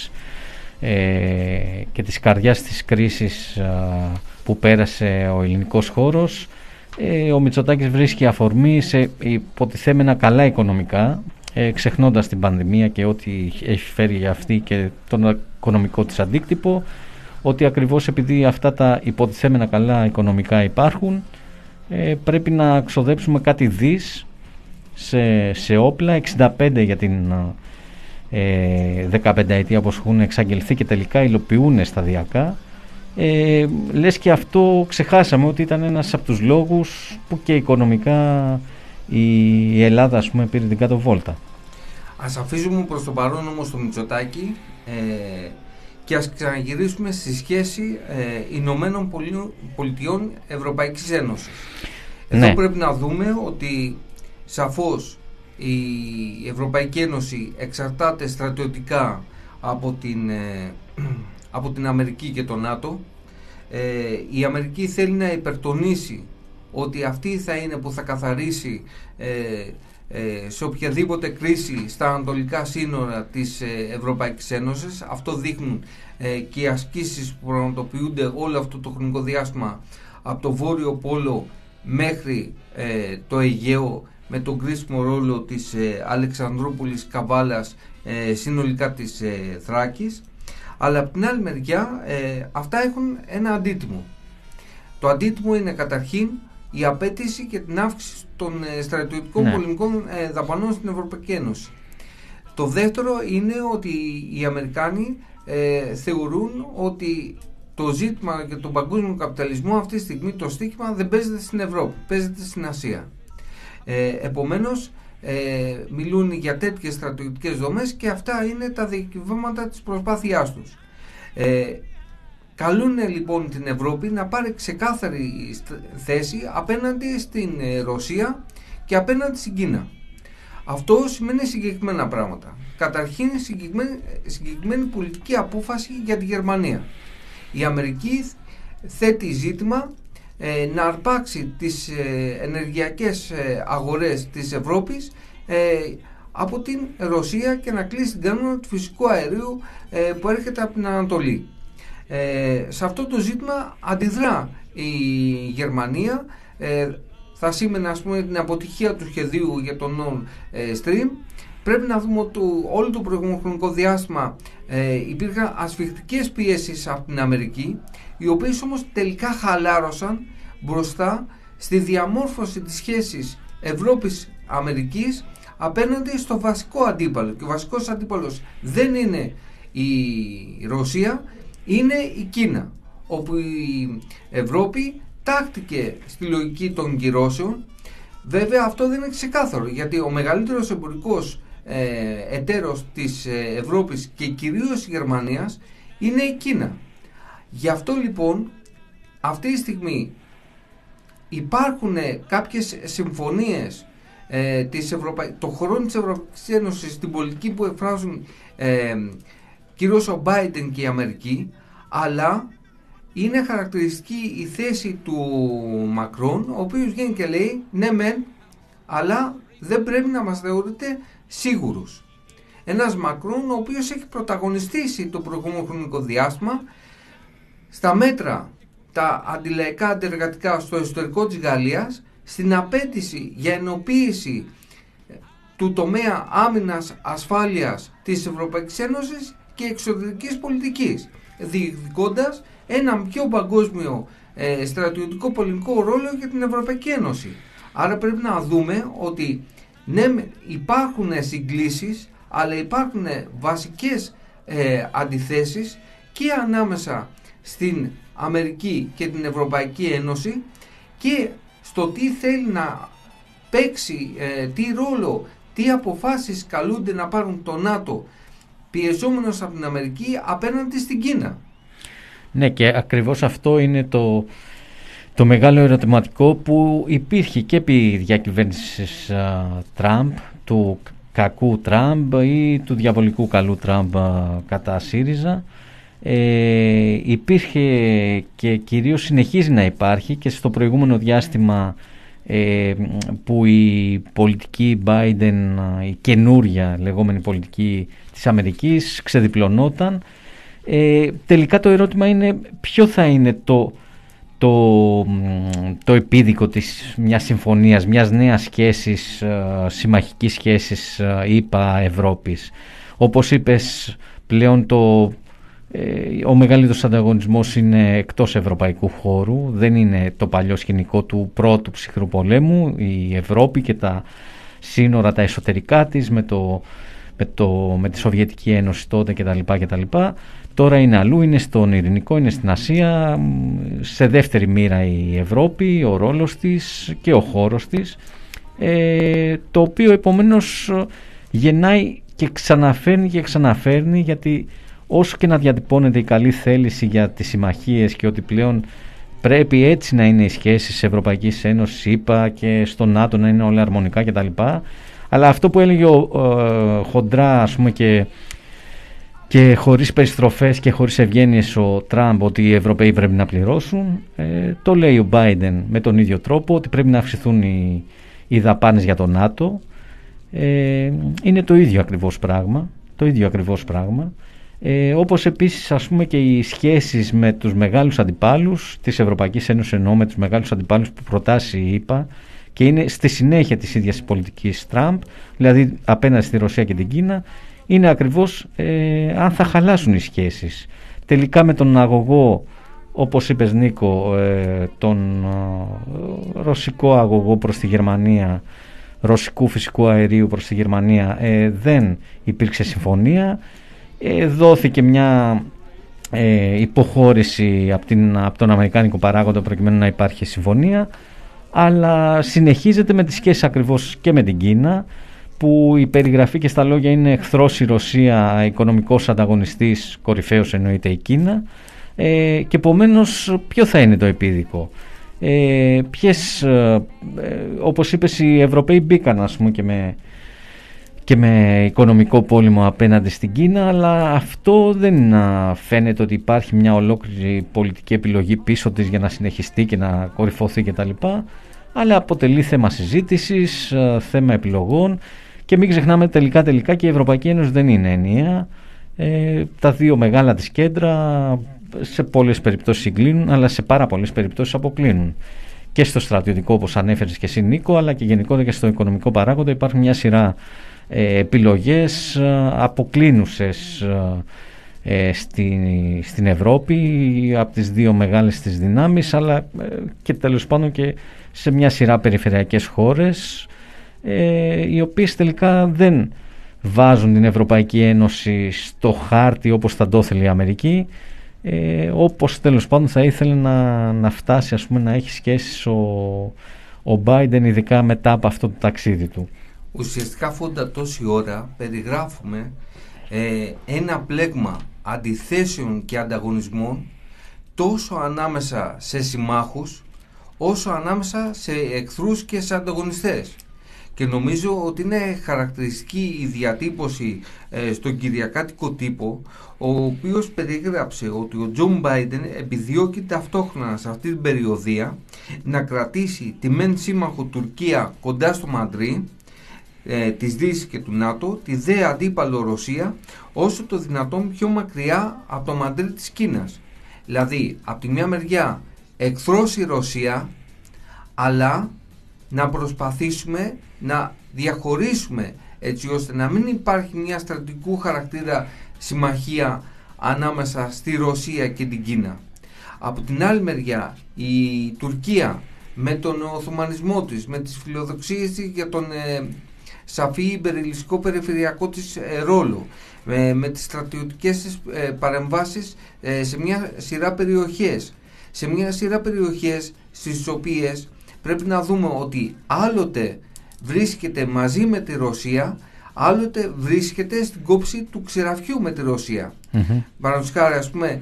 και της καρδιάς της κρίσης που πέρασε ο ελληνικός χώρος, ο Μητσοτάκης βρίσκει αφορμή σε υποτιθέμενα καλά οικονομικά, ξεχνώντας την πανδημία και ό,τι έχει φέρει για αυτή και τον οικονομικό της αντίκτυπο, ότι ακριβώς επειδή αυτά τα υποτιθέμενα καλά οικονομικά υπάρχουν, πρέπει να ξοδέψουμε κάτι δις σε όπλα, 65 για την 15 ετία όπως έχουν εξαγγελθεί και τελικά υλοποιούν σταδιακά. Λες και αυτό ξεχάσαμε ότι ήταν ένας από τους λόγους που και οικονομικά η Ελλάδα, ας πούμε, πήρε την κάτω βόλτα. Ας
αφήσουμε προς το παρόν όμως το Μητσοτάκη και ας ξαναγυρίσουμε στη σχέση Ηνωμένων Πολιτειών Ευρωπαϊκής Ένωσης. Εδώ πρέπει να δούμε ότι σαφώς η Ευρωπαϊκή Ένωση εξαρτάται στρατιωτικά από την Αμερική και το ΝΑΤΟ. Η Αμερική θέλει να υπερτονίσει ότι αυτή θα είναι που θα καθαρίσει σε οποιαδήποτε κρίση στα ανατολικά σύνορα της Ευρωπαϊκής Ένωσης. Αυτό δείχνουν και οι ασκήσεις που πραγματοποιούνται όλο αυτό το χρονικό διάστημα από το Βόρειο Πόλο μέχρι το Αιγαίο, με τον κρίσιμο ρόλο της Αλεξανδρούπολης, Καβάλας, συνολικά της Θράκης. Αλλά από την άλλη μεριά αυτά έχουν ένα αντίτιμο. Το αντίτιμο είναι καταρχήν η απέτηση και την αύξηση των στρατιωτικών πολεμικών δαπανών στην Ευρωπαϊκή Ένωση. Το δεύτερο είναι ότι οι Αμερικάνοι θεωρούν ότι το ζήτημα για τον παγκόσμιο καπιταλισμό αυτή τη στιγμή, το στοίχημα δεν παίζεται στην Ευρώπη, παίζεται στην Ασία. Επομένως μιλούν για τέτοιες στρατιωτικές δομές και αυτά είναι τα διακυβεύματα της προσπάθειάς τους. Καλούν λοιπόν την Ευρώπη να πάρει ξεκάθαρη θέση απέναντι στην Ρωσία και απέναντι στην Κίνα. Αυτό σημαίνει συγκεκριμένα πράγματα. Καταρχήν συγκεκριμένη πολιτική απόφαση για τη Γερμανία. Η Αμερική θέτει ζήτημα να αρπάξει τις ενεργειακές αγορές της Ευρώπης από την Ρωσία και να κλείσει την κανόνα του φυσικού αερίου που έρχεται από την Ανατολή. Σε αυτό το ζήτημα αντιδρά η Γερμανία θα σήμαινε, ας πούμε, την αποτυχία του σχεδίου για τον Nord Stream. Πρέπει να δούμε ότι όλο το προηγούμενο χρονικό διάστημα υπήρχαν ασφιχτικές πιέσεις από την Αμερική, οι οποίες όμως τελικά χαλάρωσαν μπροστά στη διαμόρφωση της σχέσης Ευρώπης-Αμερικής απέναντι στο βασικό αντίπαλο. Και ο βασικός αντίπαλος δεν είναι η Ρωσία, είναι η Κίνα, όπου η Ευρώπη τάχτηκε στη λογική των κυρώσεων. Βέβαια αυτό δεν είναι ξεκάθαρο, γιατί ο μεγαλύτερος εμπορικός εταίρος της Ευρώπης και κυρίως της Γερμανίας είναι η Κίνα. Γι' αυτό λοιπόν αυτή τη στιγμή υπάρχουν κάποιες συμφωνίες των χωρών της Ευρωπαϊκής Ένωσης στην πολιτική που εκφράζουν κυρίως ο Biden και η Αμερική, αλλά είναι χαρακτηριστική η θέση του Μακρόν, ο οποίος βγαίνει και λέει ναι μεν, αλλά δεν πρέπει να μας θεωρείτε σίγουρους. Ένας Μακρόν ο οποίος έχει πρωταγωνιστήσει το προηγούμενο χρονικό διάστημα στα μέτρα τα αντιλαϊκά αντεργατικά στο εσωτερικό της Γαλλίας, στην απέτηση για ενοποίηση του τομέα άμυνας ασφάλειας της Ευρωπαϊκής Ένωσης και εξωτερικής πολιτικής, διεκδικώντας έναν πιο παγκόσμιο στρατιωτικό πολιτικό ρόλο για την Ευρωπαϊκή Ένωση. Άρα πρέπει να δούμε ότι ναι, υπάρχουν συγκλήσεις, αλλά υπάρχουν βασικές αντιθέσεις και ανάμεσα στην Αμερική και την Ευρωπαϊκή Ένωση και στο τι θέλει να παίξει, τι ρόλο, τι αποφάσεις καλούνται να πάρουν το ΝΑΤΟ πιεζόμενος από την Αμερική απέναντι στην Κίνα.
Ναι, και ακριβώς αυτό είναι το μεγάλο ερωτηματικό που υπήρχε και επί διακυβέρνησης Τραμπ, του κακού Τραμπ ή του διαβολικού καλού Τραμπ κατά ΣΥΡΙΖΑ. Υπήρχε και κυρίως συνεχίζει να υπάρχει και στο προηγούμενο διάστημα που η πολιτική Biden, η καινούρια λεγόμενη πολιτική της Αμερικής ξεδιπλωνόταν. Τελικά το ερώτημα είναι ποιο θα είναι το επίδικο της μιας συμφωνίας, μιας νέας σχέσης, συμμαχικής σχέσης ΗΠΑ-Ευρώπης. Όπως είπες, πλέον ο μεγαλύτερος ανταγωνισμός είναι εκτός ευρωπαϊκού χώρου, δεν είναι το παλιό σκηνικό του πρώτου ψυχρού πολέμου, η Ευρώπη και τα σύνορα τα εσωτερικά της με τη Σοβιετική Ένωση τότε κτλ. Τώρα είναι αλλού, είναι στον Ειρηνικό, είναι στην Ασία, σε δεύτερη μοίρα η Ευρώπη, ο ρόλος της και ο χώρος της, το οποίο επομένως γεννάει και ξαναφέρνει, γιατί όσο και να διατυπώνεται η καλή θέληση για τις συμμαχίες και ότι πλέον πρέπει έτσι να είναι οι σχέσεις της Ευρωπαϊκής Ένωσης, ΗΠΑ και στο ΝΑΤΟ να είναι όλα αρμονικά κτλ. Αλλά αυτό που έλεγε χοντρά, ας πούμε, και χωρίς περιστροφές και χωρίς ευγένειες ο Τραμπ, ότι οι Ευρωπαίοι πρέπει να πληρώσουν, το λέει ο Biden με τον ίδιο τρόπο, ότι πρέπει να αυξηθούν οι δαπάνες για το ΝΑΤΟ. Είναι το ίδιο ακριβώς πράγμα. Όπως επίσης, ας πούμε, και οι σχέσεις με τους μεγάλους αντιπάλους της Ευρωπαϊκής Ένωσης, εννοώ με τους μεγάλους αντιπάλους που προτάσει η ΗΠΑ και είναι στη συνέχεια της ίδιας πολιτικής Τραμπ, δηλαδή απέναντι στη Ρωσία και την Κίνα, είναι ακριβώς αν θα χαλάσουν οι σχέσεις. Τελικά με τον αγωγό, όπως είπες Νίκο, τον ρωσικό αγωγό προς τη Γερμανία, ρωσικού φυσικού αερίου προς τη Γερμανία, δεν υπήρξε συμφωνία. Δόθηκε μια υποχώρηση από τον αμερικάνικο παράγοντα προκειμένου να υπάρχει συμφωνία, αλλά συνεχίζεται με τις σχέσεις ακριβώς και με την Κίνα, που η περιγραφή και στα λόγια είναι εχθρός η Ρωσία, οικονομικός ανταγωνιστής, κορυφαίος εννοείται η Κίνα, και επομένως ποιο θα είναι το επίδικο. Όπως είπες, οι Ευρωπαίοι μπήκαν, ας πούμε, και με οικονομικό πόλεμο απέναντι στην Κίνα, αλλά αυτό δεν φαίνεται ότι υπάρχει μια ολόκληρη πολιτική επιλογή πίσω της για να συνεχιστεί και να κορυφωθεί κτλ. Αλλά αποτελεί θέμα συζήτησης, θέμα επιλογών, και μην ξεχνάμε τελικά και η Ευρωπαϊκή Ένωση δεν είναι ενιαία. Τα δύο μεγάλα της κέντρα σε πολλές περιπτώσεις συγκλίνουν, αλλά σε πάρα πολλές περιπτώσεις αποκλίνουν. και στο στρατιωτικό, όπως ανέφερες και εσύ, Νίκο, αλλά και γενικότερα και στο οικονομικό παράγοντα υπάρχουν μια σειρά επιλογές αποκλίνουσες στην Ευρώπη από τις δύο μεγάλες της δυνάμεις, αλλά και τέλος πάντων και σε μια σειρά περιφερειακές χώρες, οι οποίες τελικά δεν βάζουν την Ευρωπαϊκή Ένωση στο χάρτη όπως θα το ήθελε η Αμερική, όπως τέλος πάντων θα ήθελε να φτάσει, ας πούμε, να έχει σχέσεις ο Biden, ειδικά μετά από αυτό το ταξίδι του.
Ουσιαστικά, Φόντα, τόση ώρα περιγράφουμε ένα πλέγμα αντιθέσεων και ανταγωνισμών τόσο ανάμεσα σε συμμάχους όσο ανάμεσα σε εχθρούς και σε ανταγωνιστές. Και νομίζω ότι είναι χαρακτηριστική η διατύπωση στον κυριακάτικο τύπο, ο οποίος περιγράψε ότι ο Τζον Μπάιντεν επιδιώκει ταυτόχρονα σε αυτή την περιοδία να κρατήσει τη μεν σύμμαχο Τουρκία κοντά στο Μαντρί της Δύσης και του ΝΑΤΟ, τη δε αντίπαλο Ρωσία όσο το δυνατόν πιο μακριά από το Μαντρί της Κίνας. Δηλαδή, από τη μια μεριά εχθρός η Ρωσία, αλλά να προσπαθήσουμε να διαχωρίσουμε έτσι ώστε να μην υπάρχει μια στρατηγικού χαρακτήρα συμμαχία ανάμεσα στη Ρωσία και την Κίνα. Από την άλλη μεριά η Τουρκία με τον Οθωμανισμό της, με τις φιλοδοξίες της για τον σαφή υπερελιστικό περιφερειακό της ρόλο, με τις στρατιωτικές της παρεμβάσεις σε μια σειρά περιοχές, στις οποίες πρέπει να δούμε ότι άλλοτε βρίσκεται μαζί με τη Ρωσία, άλλοτε βρίσκεται στην κόψη του ξηραφιού με τη Ρωσία. Παραδείγματος χάρη, ας πούμε,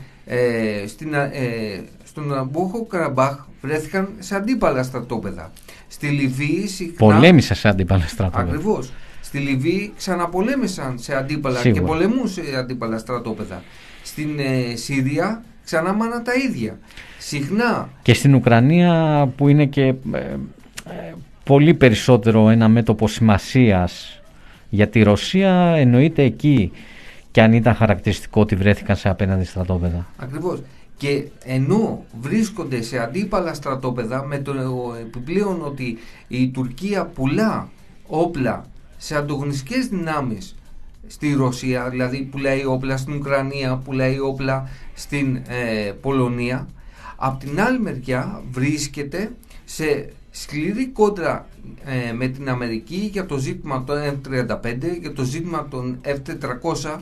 στον Ναμπούχο Καραμπάχ βρέθηκαν σε αντίπαλα στρατόπεδα. Στη Λιβύη
πολέμησαν σε αντίπαλα στρατόπεδα.
Ακριβώς. Στη Λιβύη ξαναπολέμησαν σε αντίπαλα και πολεμούν σε αντίπαλα στρατόπεδα. Στην Συρία ξανά μάνα τα ίδια. Συχνά.
Και στην Ουκρανία, που είναι και πολύ περισσότερο ένα μέτωπο σημασίας για τη Ρωσία, εννοείται εκεί, και αν ήταν χαρακτηριστικό ότι βρέθηκαν σε απέναντι στρατόπεδα.
Ακριβώς. Και ενώ βρίσκονται σε αντίπαλα στρατόπεδα, με το επιπλέον ότι η Τουρκία πουλά όπλα σε ανταγωνιστικές δυνάμεις στη Ρωσία, δηλαδή πουλάει όπλα στην Ουκρανία, πουλάει όπλα στην Πολωνία, απ' την άλλη μεριά βρίσκεται σε σκληρή κόντρα με την Αμερική για το ζήτημα των F-35, για το ζήτημα των F-400.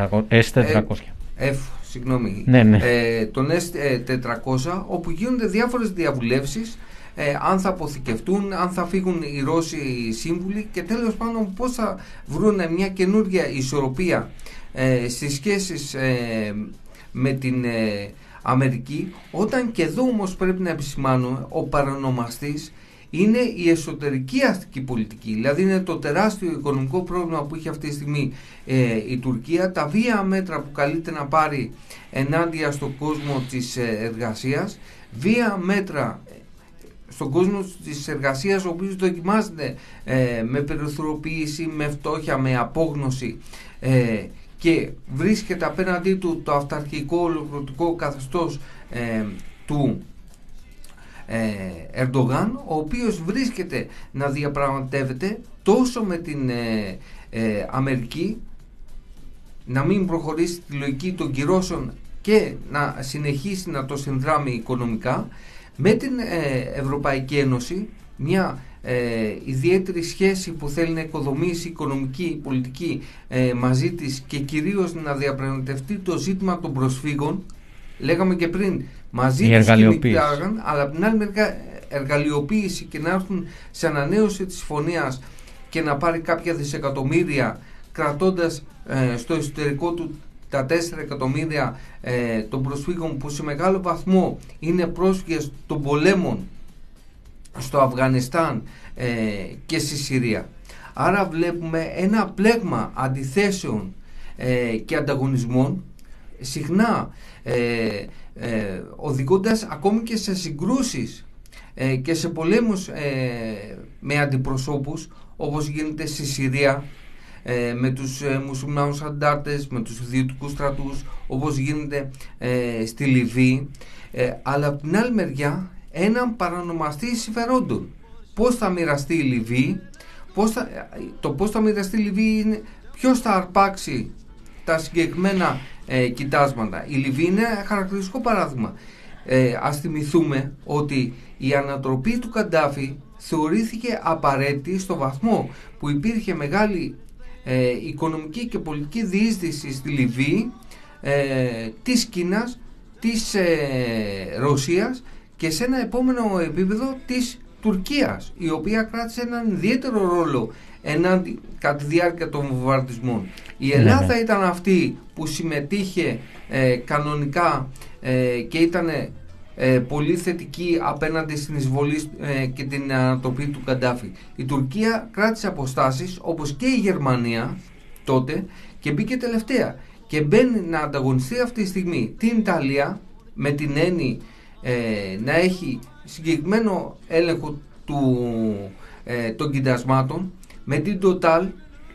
Των S-400, όπου γίνονται διάφορες διαβουλεύσεις, αν θα αποθηκευτούν, αν θα φύγουν οι Ρώσοι σύμβουλοι και τέλος πάντων πώς θα βρουν μια καινούργια ισορροπία στις σχέσεις με την Αμερική, όταν και εδώ όμως πρέπει να επισημάνουμε ο παρονομαστής είναι η εσωτερική αστική πολιτική. Δηλαδή είναι το τεράστιο οικονομικό πρόβλημα που έχει αυτή τη στιγμή η Τουρκία, τα βία μέτρα που καλείται να πάρει ενάντια στον κόσμο της εργασίας, βία μέτρα στον κόσμο της εργασίας, ο οποίος δοκιμάζεται με περιθωριοποίηση, με φτώχεια, με απόγνωση, και βρίσκεται απέναντί του το αυταρχικό ολοκληρωτικό καθεστώς του Ερντογάν, ο οποίος βρίσκεται να διαπραγματεύεται τόσο με την Αμερική να μην προχωρήσει τη λογική των κυρώσεων και να συνεχίσει να το συνδράμει οικονομικά, με την Ευρωπαϊκή Ένωση, μια ιδιαίτερη σχέση που θέλει να οικοδομήσει οικονομική, πολιτική μαζί της, και κυρίως να διαπραγματευτεί το ζήτημα των προσφύγων. Λέγαμε και πριν, μαζί τους κινητάγαν, αλλά από την άλλη μερικά εργαλειοποίηση και να έρθουν σε ανανέωση της συμφωνίας και να πάρει κάποια δισεκατομμύρια, κρατώντας στο εσωτερικό του τα 4 εκατομμύρια των προσφύγων που σε μεγάλο βαθμό είναι πρόσφυγες των πολέμων στο Αφγανιστάν και στη Συρία. Άρα βλέπουμε ένα πλέγμα αντιθέσεων και ανταγωνισμών, συχνά οδηγώντας ακόμη και σε συγκρούσεις και σε πολέμους με αντιπροσώπους, όπως γίνεται στη Συρία με τους μουσουλμάνους αντάρτες, με τους ιδιωτικούς στρατούς, όπως γίνεται στη Λιβύη, αλλά από την άλλη μεριά έναν παρανομαστή συμφερόντων. Πώς θα μοιραστεί η Λιβύη, πώς θα μοιραστεί η Λιβύη είναι ποιος θα αρπάξει τα συγκεκριμένα κοιτάσματα. Η Λιβύη είναι χαρακτηριστικό παράδειγμα. Ας θυμηθούμε ότι η ανατροπή του Καντάφη θεωρήθηκε απαραίτητη στο βαθμό που υπήρχε μεγάλη οικονομική και πολιτική διείσδυση στη Λιβύη της Κίνας, της Ρωσίας και σε ένα επόμενο επίπεδο της Τουρκίας, η οποία κράτησε έναν ιδιαίτερο ρόλο κατά τη διάρκεια των βομβαρδισμών. Η Ελλάδα ήταν αυτή που συμμετείχε κανονικά και ήταν πολύ θετική απέναντι στην εισβολή και την ανατροπή του Καντάφη. Η Τουρκία κράτησε αποστάσεις, όπως και η Γερμανία τότε, και μπήκε τελευταία και μπαίνει να ανταγωνιστεί αυτή τη στιγμή την Ιταλία με την έννοια να έχει συγκεκριμένο έλεγχο των κοιτασμάτων, με την Total,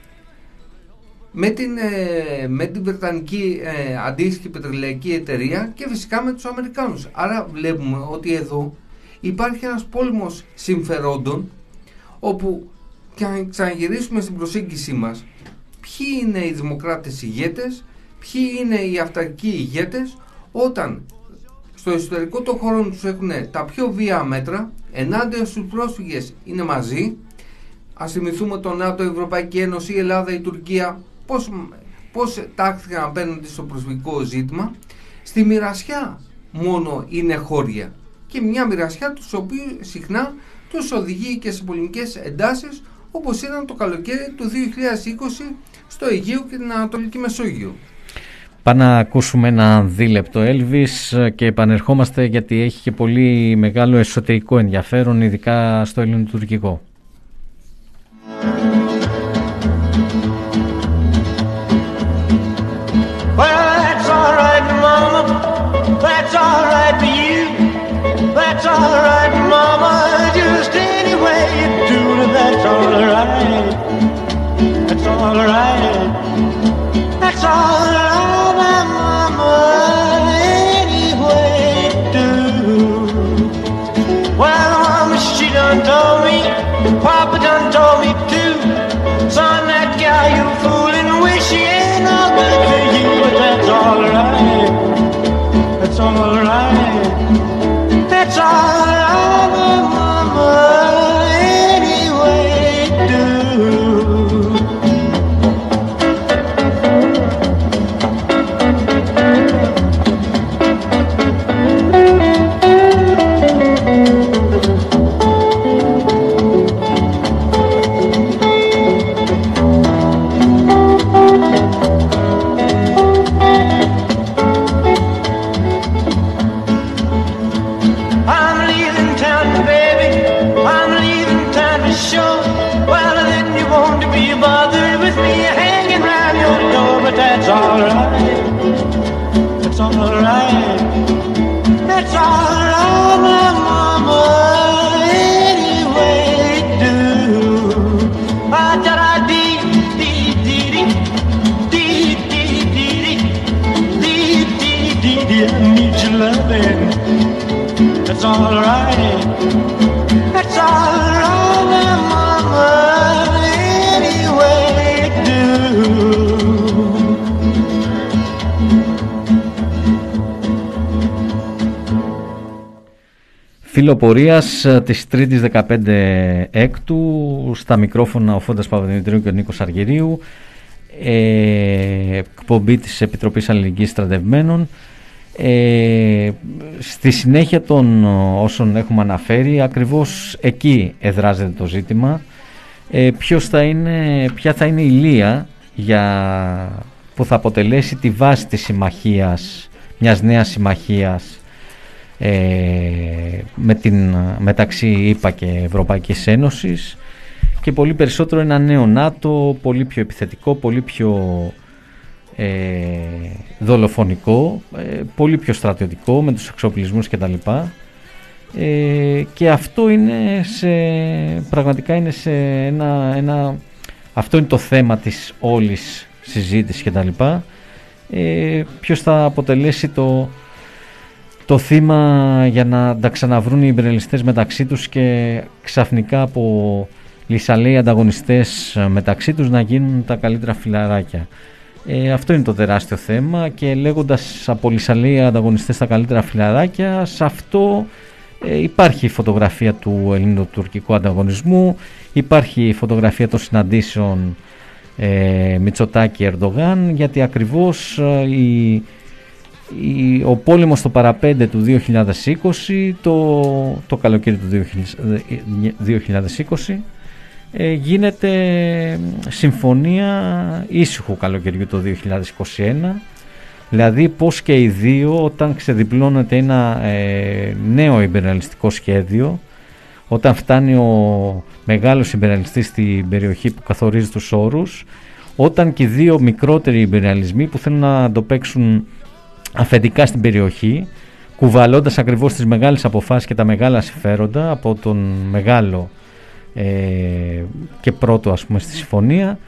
με την Βρετανική αντίστοιχη πετρελαϊκή εταιρεία και φυσικά με τους Αμερικάνους. Άρα βλέπουμε ότι εδώ υπάρχει ένας πόλεμος συμφερόντων, όπου, και αν ξαναγυρίσουμε στην προσέγγιση μας, ποιοι είναι οι δημοκράτες ηγέτες, ποιοι είναι οι αυταρχικοί ηγέτες, όταν στο εσωτερικό των χωρών τους έχουν τα πιο βία μέτρα, ενάντια στους πρόσφυγες είναι μαζί. Ας θυμηθούμε το ΝΑΤΟ, η Ευρωπαϊκή Ένωση, η Ελλάδα, η Τουρκία, πώς τάχθηκαν απέναντι στο προσφυγικό ζήτημα. Στη μοιρασιά μόνο είναι χώρια, και μια μοιρασιά τους οποίους συχνά τους οδηγεί και σε πολεμικές εντάσεις, όπως ήταν το καλοκαίρι του 2020 στο Αιγαίο και την Ανατολική Μεσόγειο.
Πάμε να ακούσουμε ένα δίλεπτο Elvis και επανερχόμαστε, γιατί έχει και πολύ μεγάλο εσωτερικό ενδιαφέρον, ειδικά στο ελληνοτουρκικό.
Papa done told me too, son, that guy you fooling, wish he ain't all good for you, but that's alright, that's alright, that's alright, mama, anyway do. That's alright, that's alright, that's alright, my mama, anyway do. Da-da-dee, dee-dee-dee, dee-dee-dee-dee, dee-dee-dee-dee, I need your loving. That's alright, that's alright, my mama, anyway do.
Φιλοπορίας της 3ης 15 Έκτου, στα μικρόφωνα ο Φώντας Παπαδημητρίου και ο Νίκος Αργυρίου, εκπομπή της Επιτροπής Αλληλεγγύης Στρατευμένων. Στη συνέχεια των όσων έχουμε αναφέρει, ακριβώς εκεί εδράζεται το ζήτημα. Ποια θα είναι η λία που θα αποτελέσει τη βάση της συμμαχίας, μιας νέας συμμαχίας, μεταξύ ΗΠΑ και Ευρωπαϊκής Ένωσης, και πολύ περισσότερο ένα νέο ΝΑΤΟ, πολύ πιο επιθετικό, πολύ πιο δολοφονικό, πολύ πιο στρατιωτικό με τους εξοπλισμούς κτλ. Και αυτό είναι πραγματικά είναι σε αυτό είναι το θέμα της όλης συζήτησης κτλ. Ποιος θα αποτελέσει το θύμα για να τα ξαναβρούν οι ιμπεριαλιστές μεταξύ τους και ξαφνικά από λυσαλέοι ανταγωνιστές μεταξύ τους να γίνουν τα καλύτερα φιλαράκια. Αυτό είναι το τεράστιο θέμα, και λέγοντας από λυσαλέοι ανταγωνιστές τα καλύτερα φιλαράκια, σε αυτό υπάρχει η φωτογραφία του ελληνοτουρκικού ανταγωνισμού, υπάρχει η φωτογραφία των συναντήσεων Μητσοτάκη-Ερντογάν, γιατί ακριβώς ο πόλεμος στο παραπέντε του 2020, το καλοκαίρι του 2020, γίνεται συμφωνία ήσυχου καλοκαιριού το 2021, δηλαδή πως και οι δύο, όταν ξεδιπλώνεται ένα νέο ιμπεριαλιστικό σχέδιο, όταν φτάνει ο μεγάλος ιμπεριαλιστής στην περιοχή που καθορίζει τους όρους, όταν και οι δύο μικρότεροι ιμπεριαλισμοί που θέλουν να το παίξουν αφεντικά στην περιοχή, κουβαλώντας ακριβώς τις μεγάλες αποφάσεις και τα μεγάλα συμφέροντα από τον μεγάλο και πρώτο, ας πούμε, στη συμφωνία,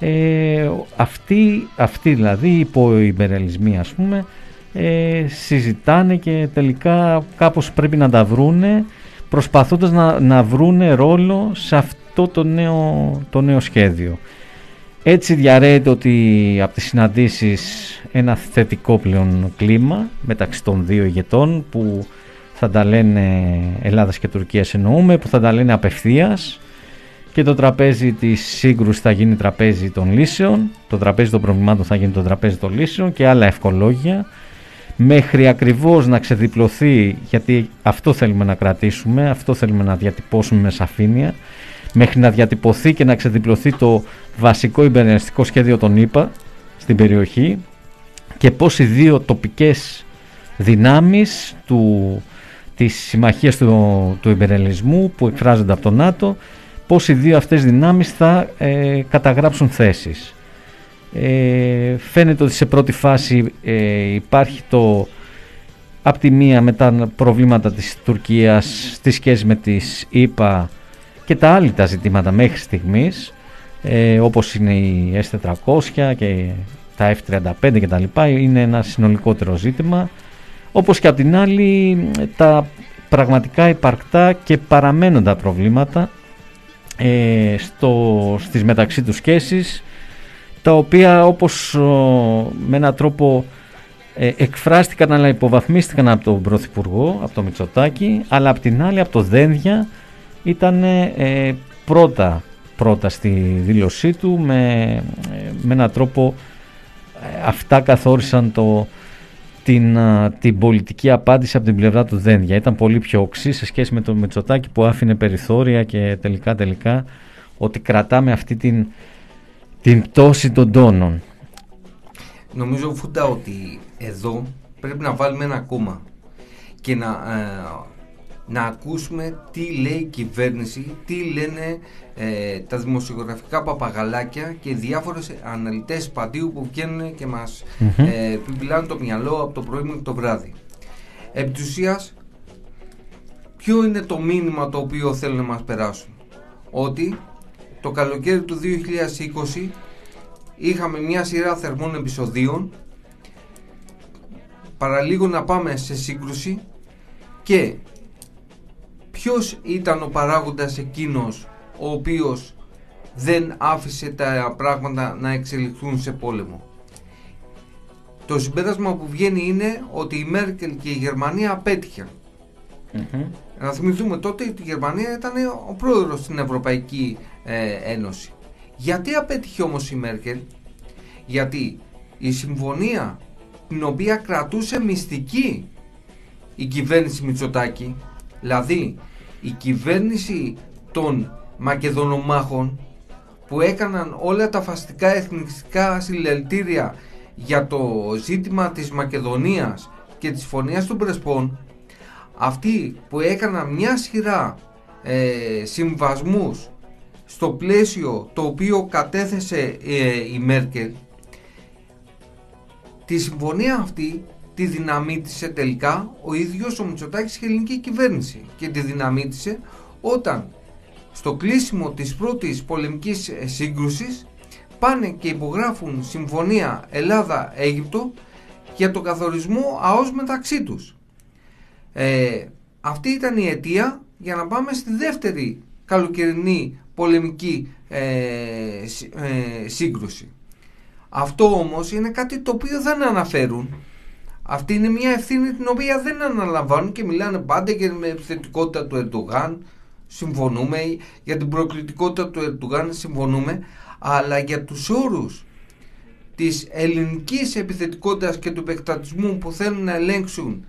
αυτοί δηλαδή οι υποϊμπεριαλισμοί, ας πούμε, συζητάνε και τελικά κάπως πρέπει να τα βρούνε, προσπαθώντας να βρούνε ρόλο σε αυτό το νέο σχέδιο. Έτσι διαρρέεται ότι από τις συναντήσεις ένα θετικό πλέον κλίμα μεταξύ των δύο ηγετών, που θα τα λένε Ελλάδας και Τουρκίας εννοούμε, που θα τα λένε απευθείας, και το τραπέζι της σύγκρουσης θα γίνει τραπέζι των λύσεων, το τραπέζι των προβλημάτων θα γίνει το τραπέζι των λύσεων και άλλα ευκολόγια, μέχρι ακριβώς να ξεδιπλωθεί, γιατί αυτό θέλουμε να κρατήσουμε, αυτό θέλουμε να διατυπώσουμε με σαφήνεια, μέχρι να διατυπωθεί και να ξεδιπλωθεί το βασικό ιμπεριαλιστικό σχέδιο των ΗΠΑ στην περιοχή, και πώς οι δύο τοπικές δυνάμεις της συμμαχίας του ιμπεριαλισμού που εκφράζονται από το ΝΑΤΟ, πώς οι δύο αυτές δυνάμεις θα καταγράψουν θέσεις. Φαίνεται ότι σε πρώτη φάση υπάρχει απ' τη μία με τα προβλήματα της Τουρκίας στη σχέση με τις ΗΠΑ και τα άλλη τα ζητήματα μέχρι στιγμής, όπως είναι η S-400 και τα F-35 και τα λοιπά, είναι ένα συνολικότερο ζήτημα, όπως και απ' την άλλη τα πραγματικά υπαρκτά και παραμένοντα προβλήματα στις μεταξύ τους σχέσεις, τα οποία όπως με έναν τρόπο εκφράστηκαν αλλά υποβαθμίστηκαν από τον Πρωθυπουργό, από τον Μητσοτάκη, αλλά απ' την άλλη από το Δένδια ήταν πρώτα στη δήλωσή του, με έναν τρόπο αυτά καθόρισαν την πολιτική απάντηση από την πλευρά του Δένδια. Ήταν πολύ πιο οξύ σε σχέση με τον Μητσοτάκη που άφηνε περιθώρια και τελικά ότι κρατάμε αυτή την πτώση των τόνων.
Νομίζω, Φούντα, ότι εδώ πρέπει να βάλουμε ένα κόμμα και να ακούσουμε τι λέει η κυβέρνηση, τι λένε τα δημοσιογραφικά παπαγαλάκια και οι διάφορες αναλυτές παντίου που βγαίνουν και μας επιπυλάνουν το μυαλό από το πρωί μέχρι το βράδυ. Επί της ουσίας, ποιο είναι το μήνυμα το οποίο θέλουν να μας περάσουν? Ότι το καλοκαίρι του 2020 είχαμε μια σειρά θερμών επεισοδίων, παραλίγο να πάμε σε σύγκρουση, και ποιος ήταν ο παράγοντας εκείνος ο οποίος δεν άφησε τα πράγματα να εξελιχθούν σε πόλεμο? Το συμπέρασμα που βγαίνει είναι ότι η Μέρκελ και η Γερμανία απέτυχαν. Να θυμηθούμε τότε ότι η Γερμανία ήταν ο πρόεδρος στην Ευρωπαϊκή Ένωση. Γιατί απέτυχε όμως η Μέρκελ? Γιατί η συμφωνία την οποία κρατούσε μυστική η κυβέρνηση Μητσοτάκη, δηλαδή η κυβέρνηση των Μακεδονομάχων, που έκαναν όλα τα φασιστικά εθνικιστικά συλλαλητήρια για το ζήτημα της Μακεδονίας και της Συμφωνίας των Πρεσπών, αυτοί που έκαναν μια σειρά συμβασμούς στο πλαίσιο το οποίο κατέθεσε η Μέρκελ, τη συμφωνία αυτή τη δυναμίτησε τελικά ο ίδιος ο Μητσοτάκης και η ελληνική κυβέρνηση, και τη δυναμίτησε όταν στο κλείσιμο της πρώτης πολεμικής σύγκρουσης πάνε και υπογράφουν συμφωνία Ελλάδα-Αίγυπτο για το καθορισμό ΑΟΣ μεταξύ τους. Αυτή ήταν η αιτία για να πάμε στη δεύτερη καλοκαιρινή πολεμική σύγκρουση. Αυτό όμως είναι κάτι το οποίο δεν αναφέρουν. Αυτή είναι μια ευθύνη την οποία δεν αναλαμβάνουν και μιλάνε πάντα για την επιθετικότητα του Ερντογάν. Συμφωνούμε, για την προκλητικότητα του Ερντογάν συμφωνούμε, αλλά για τους όρους της ελληνικής επιθετικότητας και του επεκτατισμού που θέλουν να ελέγξουν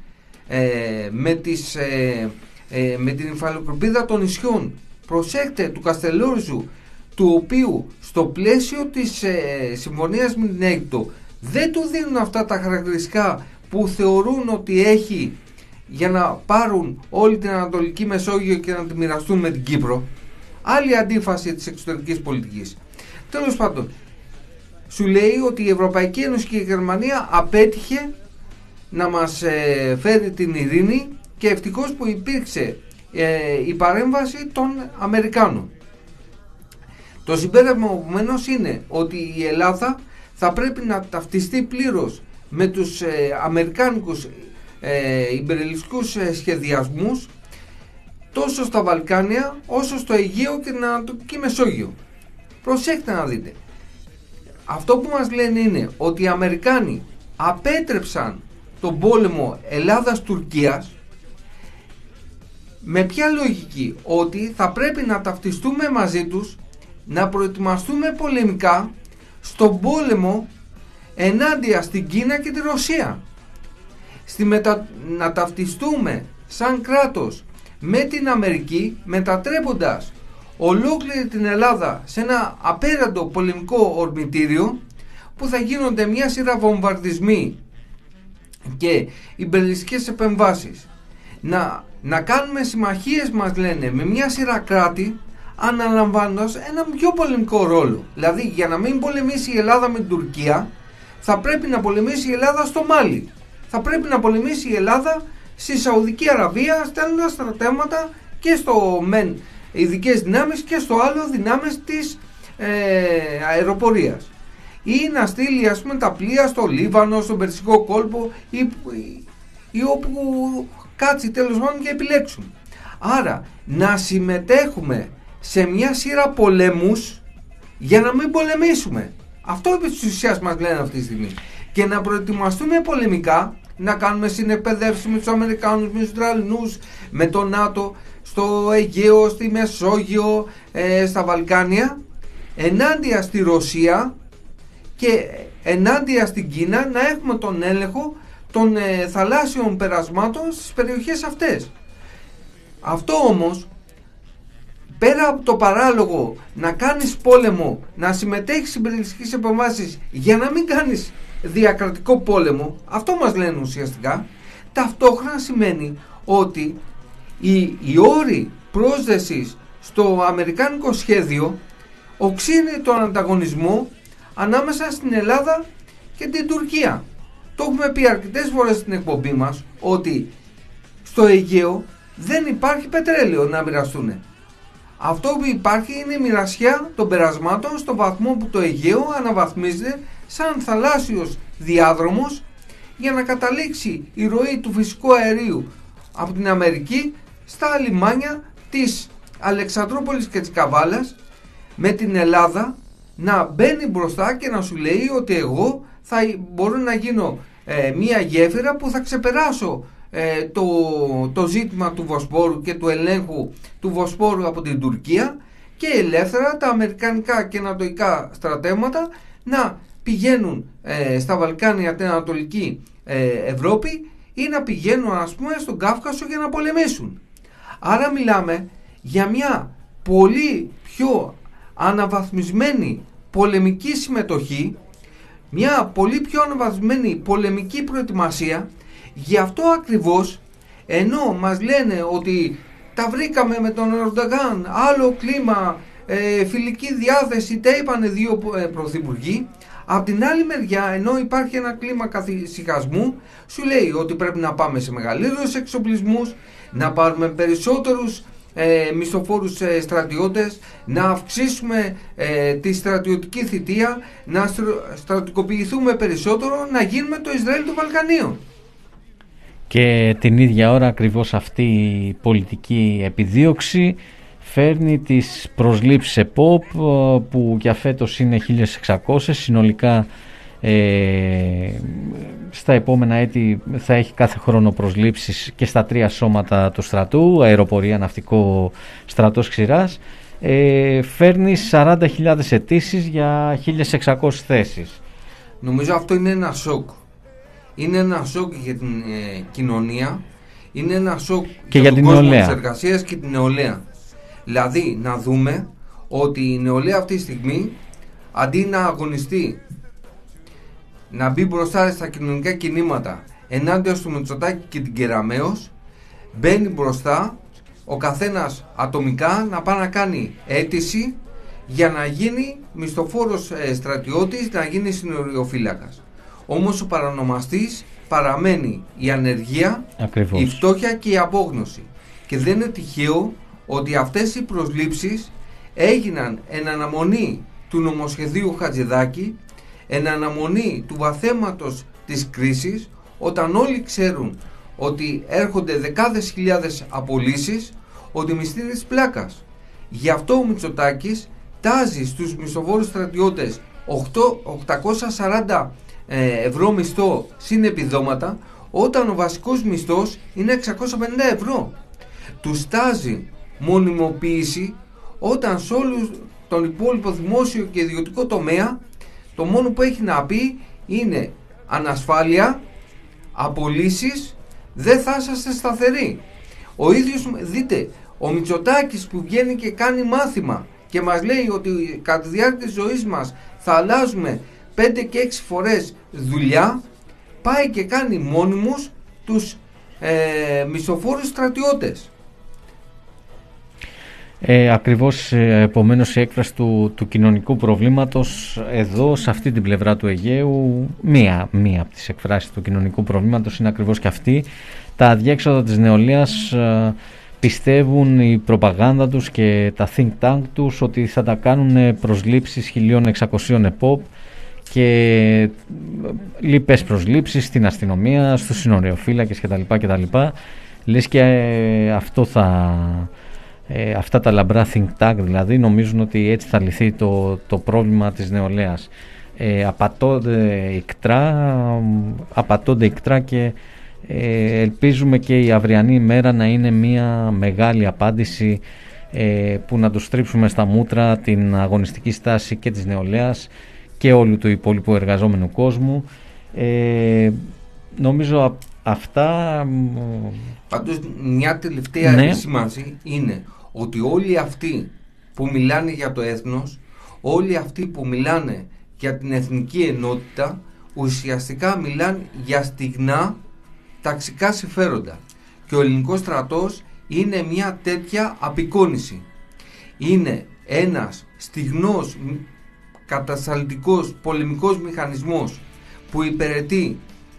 με την υφαλοκρηπίδα των νησιών, προσέξτε, του Καστελόριζου, του οποίου στο πλαίσιο της συμφωνίας με την Αίγυπτο δεν του δίνουν αυτά τα χαρακτηριστικά που θεωρούν ότι έχει για να πάρουν όλη την Ανατολική Μεσόγειο και να τη μοιραστούν με την Κύπρο. Άλλη αντίφαση της εξωτερικής πολιτικής. Τέλος πάντων, σου λέει ότι η Ευρωπαϊκή Ένωση και η Γερμανία απέτυχε να μας φέρει την ειρήνη και ευτυχώς που υπήρξε η παρέμβαση των Αμερικάνων. Το συμπέρασμα επομένως είναι ότι η Ελλάδα θα πρέπει να ταυτιστεί πλήρως με τους αμερικάνικους ιμπεριαλιστικούς σχεδιασμούς τόσο στα Βαλκάνια όσο στο Αιγαίο και την Ανατολική Μεσόγειο. Προσέξτε να δείτε. Αυτό που μας λένε είναι ότι οι Αμερικάνοι απέτρεψαν τον πόλεμο Ελλάδας-Τουρκίας με ποια λογική? Ότι θα πρέπει να ταυτιστούμε μαζί τους, να προετοιμαστούμε πολεμικά στον πόλεμο ενάντια στην Κίνα και τη Ρωσία. Να ταυτιστούμε σαν κράτος με την Αμερική, μετατρέποντας ολόκληρη την Ελλάδα σε ένα απέραντο πολεμικό ορμητήριο που θα γίνονται μια σειρά βομβαρδισμοί και ιμπεριαλιστικές επεμβάσεις. Να κάνουμε συμμαχίες, μας λένε, με μια σειρά κράτη, αναλαμβάνοντας ένα πιο πολεμικό ρόλο. Δηλαδή, για να μην πολεμήσει η Ελλάδα με την Τουρκία, θα πρέπει να πολεμήσει η Ελλάδα στο Μάλι. Θα πρέπει να πολεμήσει η Ελλάδα στη Σαουδική Αραβία, στέλνοντας στρατεύματα και στο ΜΕΝ ειδικές δυνάμεις και στο άλλο δυνάμεις της αεροπορίας. Ή να στείλει, ας πούμε, τα πλοία στο Λίβανο, στον Περσικό κόλπο ή όπου κάτσει τέλος πάντων και επιλέξουν. Άρα να συμμετέχουμε σε μια σειρά πολέμους για να μην πολεμήσουμε. Αυτό επί της ουσίας μας λένε αυτή τη στιγμή. Και να προετοιμαστούμε πολεμικά, να κάνουμε συνεκπαιδεύσεις με τους Αμερικάνους, με τους Ισραηλινούς, με το ΝΑΤΟ, στο Αιγαίο, στη Μεσόγειο, στα Βαλκάνια, ενάντια στη Ρωσία και ενάντια στην Κίνα, να έχουμε τον έλεγχο των θαλάσσιων περασμάτων στις περιοχές αυτές. Αυτό όμως, πέρα από το παράλογο να κάνεις πόλεμο, να συμμετέχεις σε ιμπεριαλιστικές επεμβάσεις για να μην κάνεις διακρατικό πόλεμο, αυτό μας λένε ουσιαστικά, ταυτόχρονα σημαίνει ότι οι όροι πρόσδεσης στο αμερικάνικο σχέδιο οξύνει τον ανταγωνισμό ανάμεσα στην Ελλάδα και την Τουρκία. Το έχουμε πει αρκετές φορές στην εκπομπή μας ότι στο Αιγαίο δεν υπάρχει πετρέλαιο να μοιραστούν. Αυτό που υπάρχει είναι η μοιρασιά των περασμάτων στο βαθμό που το Αιγαίο αναβαθμίζεται σαν θαλάσσιος διάδρομος για να καταλήξει η ροή του φυσικού αερίου από την Αμερική στα λιμάνια της Αλεξανδρούπολης και της Καβάλας, με την Ελλάδα να μπαίνει μπροστά και να σου λέει ότι εγώ θα μπορώ να γίνω μία γέφυρα που θα ξεπεράσω το ζήτημα του Βοσπόρου και του ελέγχου του Βοσπόρου από την Τουρκία και ελεύθερα τα αμερικανικά και ανατολικά στρατεύματα να πηγαίνουν στα Βαλκάνια, την Ανατολική Ευρώπη, ή να πηγαίνουν, ας πούμε, στον Κάφκασο για να πολεμήσουν. Άρα μιλάμε για μια πολύ πιο αναβαθμισμένη πολεμική συμμετοχή, μια πολύ πιο αναβαθμισμένη πολεμική προετοιμασία. Γι' αυτό ακριβώς, ενώ μας λένε ότι τα βρήκαμε με τον Ερντογάν, άλλο κλίμα, φιλική διάθεση, τα είπανε δύο πρωθυπουργοί, απ' την άλλη μεριά, ενώ υπάρχει ένα κλίμα καθησυχασμού, σου λέει ότι πρέπει να πάμε σε μεγαλύτερους εξοπλισμούς, να πάρουμε περισσότερους μισθοφόρους στρατιώτες, να αυξήσουμε τη στρατιωτική θητεία, να στρατικοποιηθούμε περισσότερο, να γίνουμε το Ισραήλ των Βαλκανίων.
Και την ίδια ώρα ακριβώς αυτή η πολιτική επιδίωξη φέρνει τις προσλήψεις ΕΠΟΠ που για φέτος είναι 1.600, συνολικά στα επόμενα έτη θα έχει κάθε χρόνο προσλήψεις και στα 3 σώματα του στρατού, αεροπορία, ναυτικό, στρατός ξηράς. Φέρνει 40.000 αιτήσεις για 1.600 θέσεις.
Νομίζω αυτό είναι ένα σοκ. Είναι ένα σοκ για την κοινωνία, είναι ένα σοκ
και
για
την
τον κόσμο
νεολαία
της εργασίας και την νεολαία. Δηλαδή να δούμε ότι η νεολαία αυτή τη στιγμή, αντί να αγωνιστεί, να μπει μπροστά στα κοινωνικά κινήματα ενάντια στο Μητσοτάκη και την Κεραμέως, μπαίνει μπροστά ο καθένας ατομικά να πάει να κάνει αίτηση για να γίνει μισθοφόρος στρατιώτης, να γίνει συνοριοφύλακας. Όμως ο παρανομαστής παραμένει η ανεργία,
ακριβώς,
η φτώχεια και η απόγνωση. Και δεν είναι τυχαίο ότι αυτές οι προσλήψεις έγιναν εν αναμονή του νομοσχεδίου Χατζηδάκη, εν αναμονή του βαθέματος της κρίσης, όταν όλοι ξέρουν ότι έρχονται δεκάδες χιλιάδες απολύσεις, ότι μισθή είναι της πλάκας. Γι' αυτό ο Μητσοτάκης τάζει στους μισθοφόρους στρατιώτες 840 ευρώ μισθό συν επιδόματα, όταν ο βασικός μισθός είναι 650 ευρώ. Του τάζει μονιμοποίηση, όταν σε όλους τον υπόλοιπο δημόσιο και ιδιωτικό τομέα το μόνο που έχει να πει είναι ανασφάλεια, απολύσεις, δεν θα είσαστε σταθεροί. Ο ίδιος, δείτε, ο Μητσοτάκης που βγαίνει και κάνει μάθημα και μας λέει ότι κατά τη διάρκεια της ζωής μας θα αλλάζουμε 5 και 6 φορές δουλειά, πάει και κάνει μόνιμους τους μισθοφόρους στρατιώτες.
Ακριβώς, επομένως η έκφραση του κοινωνικού προβλήματος εδώ σε αυτή την πλευρά του Αιγαίου, μία από τις εκφράσεις του κοινωνικού προβλήματος είναι ακριβώς και αυτή. Τα αδιέξοδα της νεολαίας πιστεύουν η προπαγάνδα τους και τα think tank τους ότι θα τα κάνουν προσλήψεις 1.600 ΕΠΟΠ και λοιπές προσλήψεις στην αστυνομία, στους συνοριοφύλακες κτλ. Λες και αυτό αυτά τα λαμπρά think tank δηλαδή νομίζουν ότι έτσι θα λυθεί το πρόβλημα της νεολαίας. Απατώνται ικτρά και ελπίζουμε και η αυριανή ημέρα να είναι μια μεγάλη απάντηση που να τους στρίψουμε στα μούτρα την αγωνιστική στάση και της νεολαίας και όλου του υπόλοιπου εργαζόμενου κόσμου. Νομίζω αυτά.
Πάντως μια τελευταία επισήμανση είναι ότι όλοι αυτοί που μιλάνε για το έθνος, όλοι αυτοί που μιλάνε για την εθνική ενότητα, ουσιαστικά μιλάνε για στιγνά ταξικά συμφέροντα. Και ο ελληνικός στρατός είναι μια τέτοια απεικόνηση. Είναι ένας στιγνός κατασταλτικός πολεμικός μηχανισμός που υπηρετεί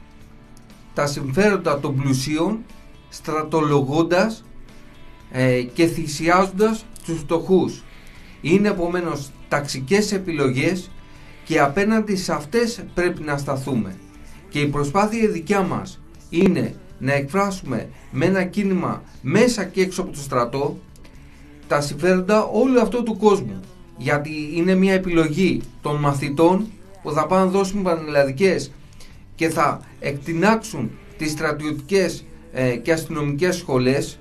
τα συμφέροντα των πλουσίων, στρατολογώντας και θυσιάζοντας τους φτωχούς. Είναι επομένως ταξικές επιλογές και απέναντι σε αυτές πρέπει να σταθούμε. Και η προσπάθεια δικιά μας είναι να εκφράσουμε με ένα κίνημα μέσα και έξω από το στρατό τα συμφέροντα όλου αυτού του κόσμου. Γιατί είναι μια επιλογή των μαθητών που θα πάνε να δώσουν πανελλαδικές και θα εκτινάξουν τις στρατιωτικές και αστυνομικές σχολές.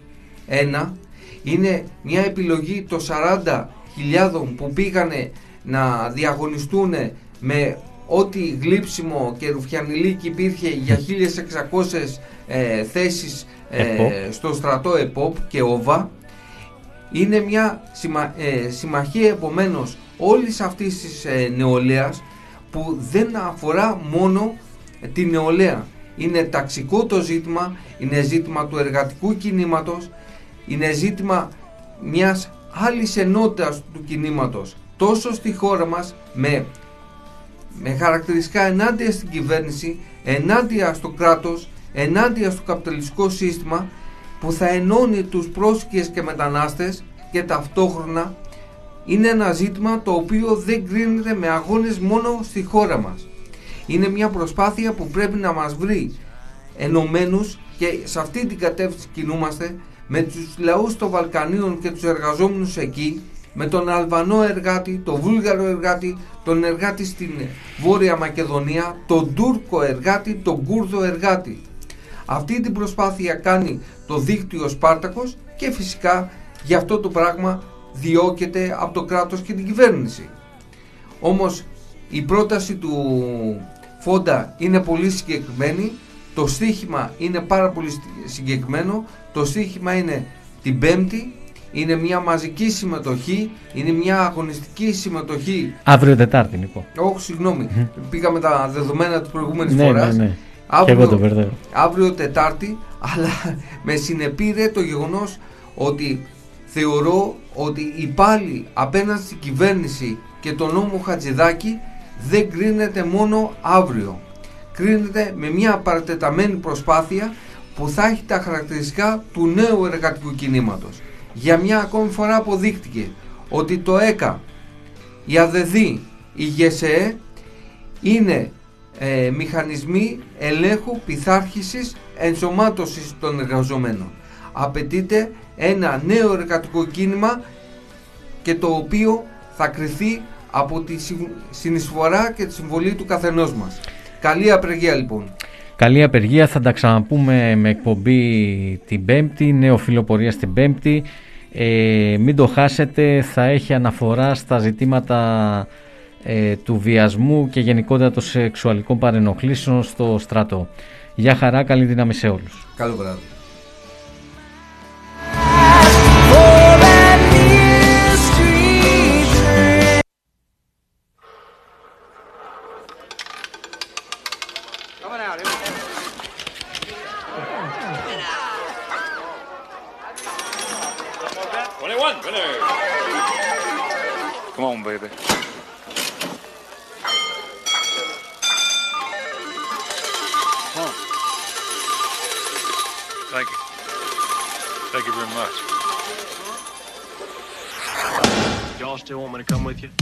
Είναι μια επιλογή των 40.000 που πήγανε να διαγωνιστούν με ό,τι γλύψιμο και ρουφιανιλίκη υπήρχε για 1.600 θέσεις στο στρατό ΕΠΟΠ και ΟΒΑ. Είναι μια συμμαχία επομένως όλης αυτής της νεολαίας που δεν αφορά μόνο τη νεολαία. Είναι ταξικό το ζήτημα, είναι ζήτημα του εργατικού κινήματος, είναι ζήτημα μιας άλλης ενότητας του κινήματος τόσο στη χώρα μας με χαρακτηριστικά ενάντια στην κυβέρνηση, ενάντια στο κράτος, ενάντια στο καπιταλιστικό σύστημα που θα ενώνει τους πρόσφυγες και μετανάστες και ταυτόχρονα είναι ένα ζήτημα το οποίο δεν κρίνεται με αγώνες μόνο στη χώρα μας. Είναι μια προσπάθεια που πρέπει να μας βρει ενωμένους και σε αυτή την κατεύθυνση κινούμαστε με τους λαούς των Βαλκανίων και τους εργαζόμενους εκεί, με τον Αλβανό εργάτη, τον Βούλγαρο εργάτη, τον εργάτη στην Βόρεια Μακεδονία, τον Τούρκο εργάτη, τον Κούρδο εργάτη. Αυτή την προσπάθεια κάνει το δίκτυο Σπάρτακος και φυσικά γι' αυτό το πράγμα διώκεται από το κράτος και την κυβέρνηση. Όμως η πρόταση του Φόντα είναι πολύ συγκεκριμένη, το στίχημα είναι πάρα πολύ συγκεκριμένο, το στίχημα είναι την Πέμπτη, είναι μια μαζική συμμετοχή, είναι μια αγωνιστική συμμετοχή.
Αύριο Τετάρτη, Νικό.
Όχι, συγγνώμη, πήγαμε τα δεδομένα της προηγούμενης φοράς.
Ναι.
Αύριο Τετάρτη, αλλά με συνεπήρε το γεγονός ότι θεωρώ ότι η πάλι απέναντι στην κυβέρνηση και τον νόμο Χατζηδάκη δεν κρίνεται μόνο αύριο. Κρίνεται με μια παρατεταμένη προσπάθεια που θα έχει τα χαρακτηριστικά του νέου εργατικού κινήματος. Για μια ακόμη φορά αποδείχτηκε ότι το ΕΚΑ, η ΑΔΕΔΗ, η ΓΕΣΕΕ είναι μηχανισμοί ελέγχου, πειθάρχησης, ενσωμάτωσης των εργαζομένων. Απαιτείται ένα νέο εργατικό κίνημα και το οποίο θα κριθεί από τη συνεισφορά και τη συμβολή του καθενός μας. Καλή απεργία λοιπόν.
Καλή απεργία, θα τα ξαναπούμε με εκπομπή την Πέμπτη, νέο φιλοπορία την Πέμπτη. Μην το χάσετε, θα έχει αναφορά στα ζητήματα του βιασμού και γενικότερα των σεξουαλικών παρενοχλήσεων στο στρατό. Γεια χαρά, καλή δύναμη σε όλους.
Καλό βράδυ.
Come on, baby. Huh. Thank you. Thank you very much. Y'all still want me to come with you?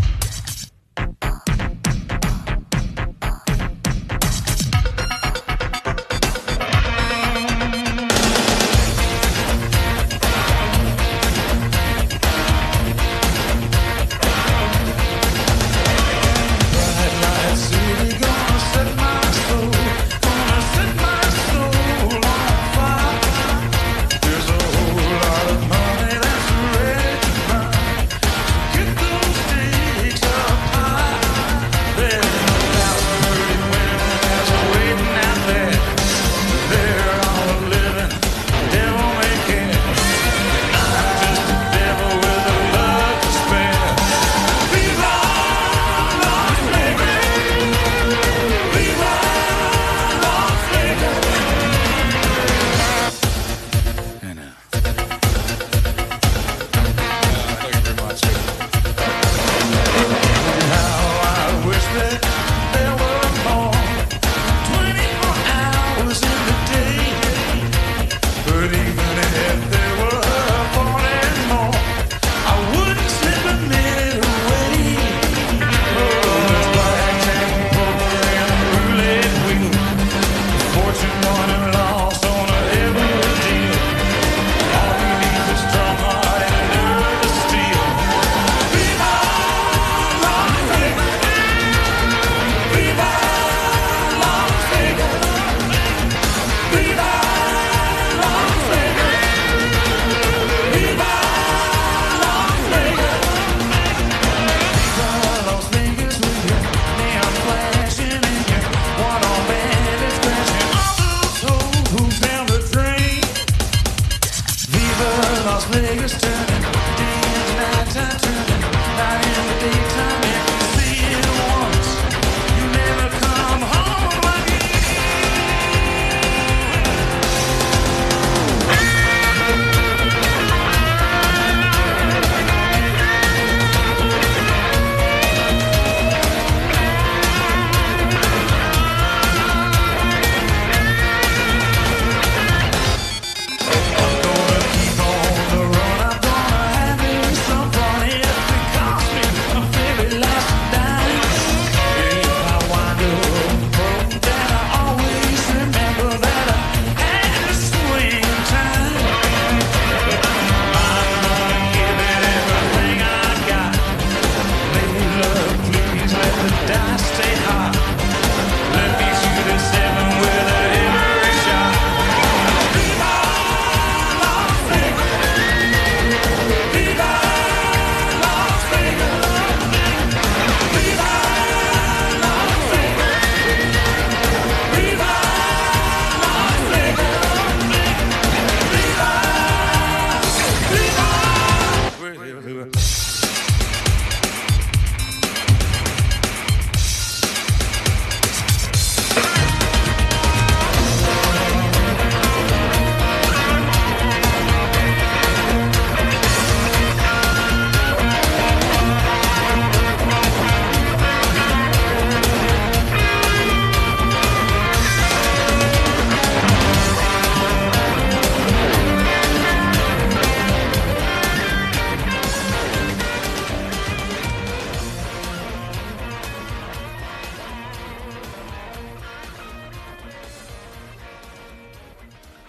baby.